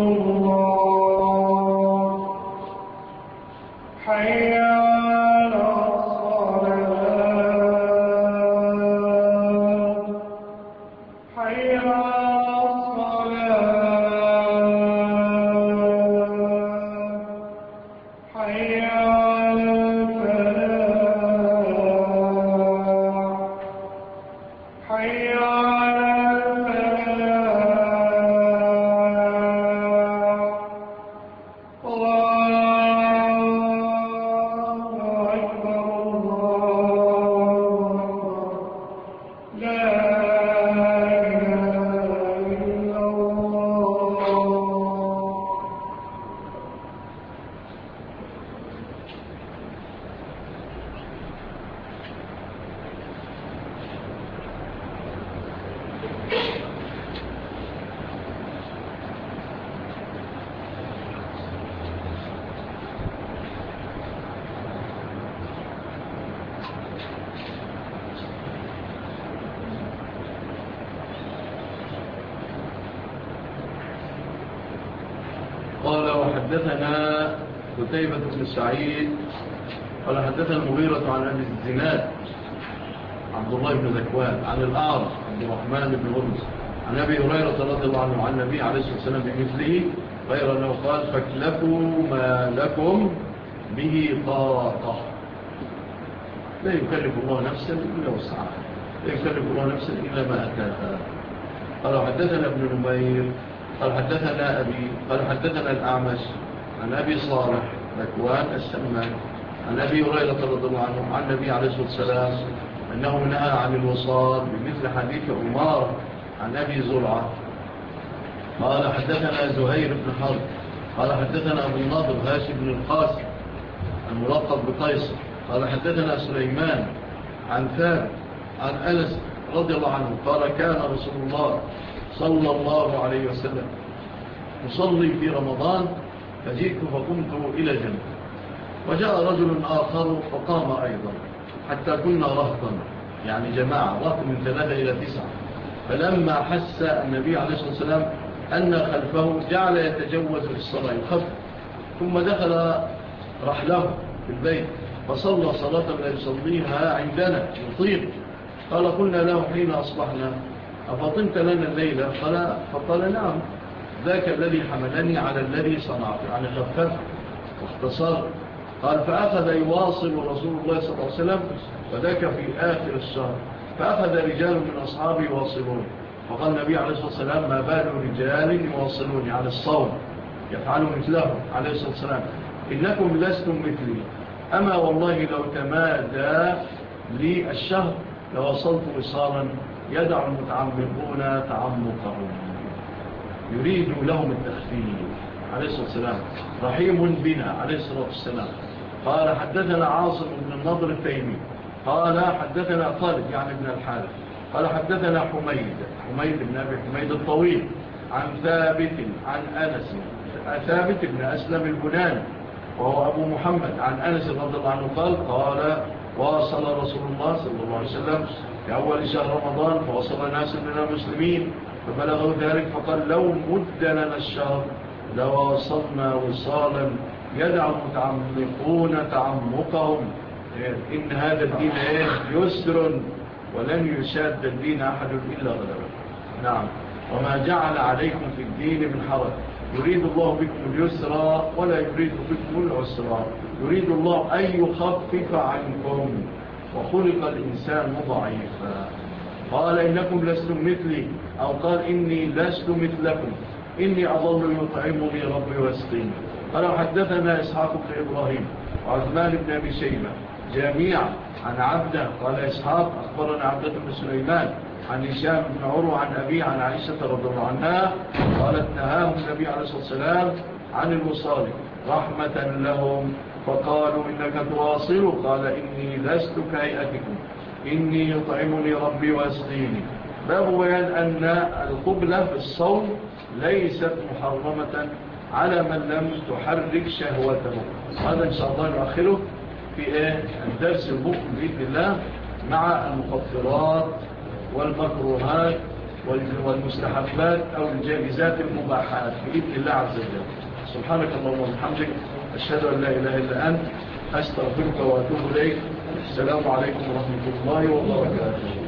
حي على حدثنا قتيبة بن سعيد قال حدثنا المغيرة عن أبي الزناد عبد الله بن ذكوان عن الأعرج عبد الرحمن بن هرمز عن أبي هريرة رضي الله عنه عن النبي عليه الصلاة والسلام بمثله غير أنه قال فاكلفوا ما لكم به طاقة. لا يكلف الله نفسا إلا وسعها، لا يكلف الله نفسا إلا ما أتاها. قال حدثنا ابن نمير قال حدثنا أبي قال حدثنا الأعمش عن أبي صالح ذكوان السمان عن أبي هريرة رضي الله عنه عن النبي عليه الصلاة والسلام أنه نهى عن الوصال بمثل حديث عمار عن أبي زرعة. قال حدثنا زهير بن حرب قال حدثنا أبو النضر هاشم بن القاسم الملقب بقيصر قال حدثنا سليمان عن ثابت عن أنس رضي الله عنه قال كان رسول الله صلى الله عليه وسلم يصلي في رمضان فجئت فقمت إلى جنب وجاء رجل آخر فقام أيضا حتى كنا رهطا، يعني جماعة رهط من 3 إلى 9. فلما حس النبي عليه الصلاة والسلام أن خلفه جعل يتجوز في الصلاة يخف، ثم دخل رحله في البيت فصلى صلاة لا يصليها عندنا يطيل. قال قلنا له حين أصبحنا أفطنت لنا الليلة؟ فقال نعم، ذاك الذي حملني على الذي صنعت، يعني خفف واختصر. قال فأخذ يواصل رسول الله صلى الله عليه وسلم وذاك في آخر الشهر، فأخذ رجال من أصحابه يواصلون. فقال النبي عليه الصلاة والسلام ما بال رجال يواصلون على الصوم يفعلوا مثله عليه الصلاة والسلام إنكم لستم مثلي، أما والله لو تمادى لي الشهر لوصلت وصالا يدع المتعمقون تعمقهم. يريد لهم التخفيف عليه الصلاة والسلام، رحيم بنا عليه الصلاة والسلام. قال حدثنا عاصم بن النضر التيمي قال حدثنا خالد يعني ابن الحارث قال حدثنا حميد بن أبي حميد الطويل عن ثابت عن أنس، ثابت بن أسلم البناني وهو أبو محمد عن أنس رضي الله عنه قال واصل رسول الله صلى الله عليه وسلم في أول شهر رمضان فوصل ناس من المسلمين فبلغوا ذلك فقال لو مد لنا الشهر لواصلنا وصالا يدع المتعمقون تعمقهم. إن هذا الدين يسر ولن يشاد الدين أحد إلا غلبه. نعم، وما جعل عليكم في الدين من حرج، يريد الله بكم اليسر ولا يريد بكم العسر، يريد الله أن يخفف عنكم وخلق الإنسان ضعيفا. قال إنكم لستم مثلي أو قال إني لست مثلكم إني أظل يطعمني ربي ويسقيني. قال حدثنا إسحاق بن إبراهيم وعثمان بن أبي شيبة جميعا عن عبده قال إسحاق أخبرنا عبده بن سليمان عن هشام بن عروة عن أبي عن عائشة رضي الله عنها قالت نهاهم النبي عليه الصلاة والسلام عن الوصال رحمة لهم فقالوا إنك تواصل قال إني لست كهيئتكم إني يطعمني ربي ويسقيني. باب بيان أن القبلة في الصوم ليست محرمة على من لم تحرك شهوته. هذا إن شاء الله نؤخره في الدرس المقبل بإذن الله مع المفطرات والمكروهات والمستحبات أو الجائزات المباحات بإذن الله عز وجل. سبحانك اللهم وبحمدك أشهد أن لا إله إلا أنت أستغفرك وأتوب إليك. السلام عليكم ورحمة الله وبركاته.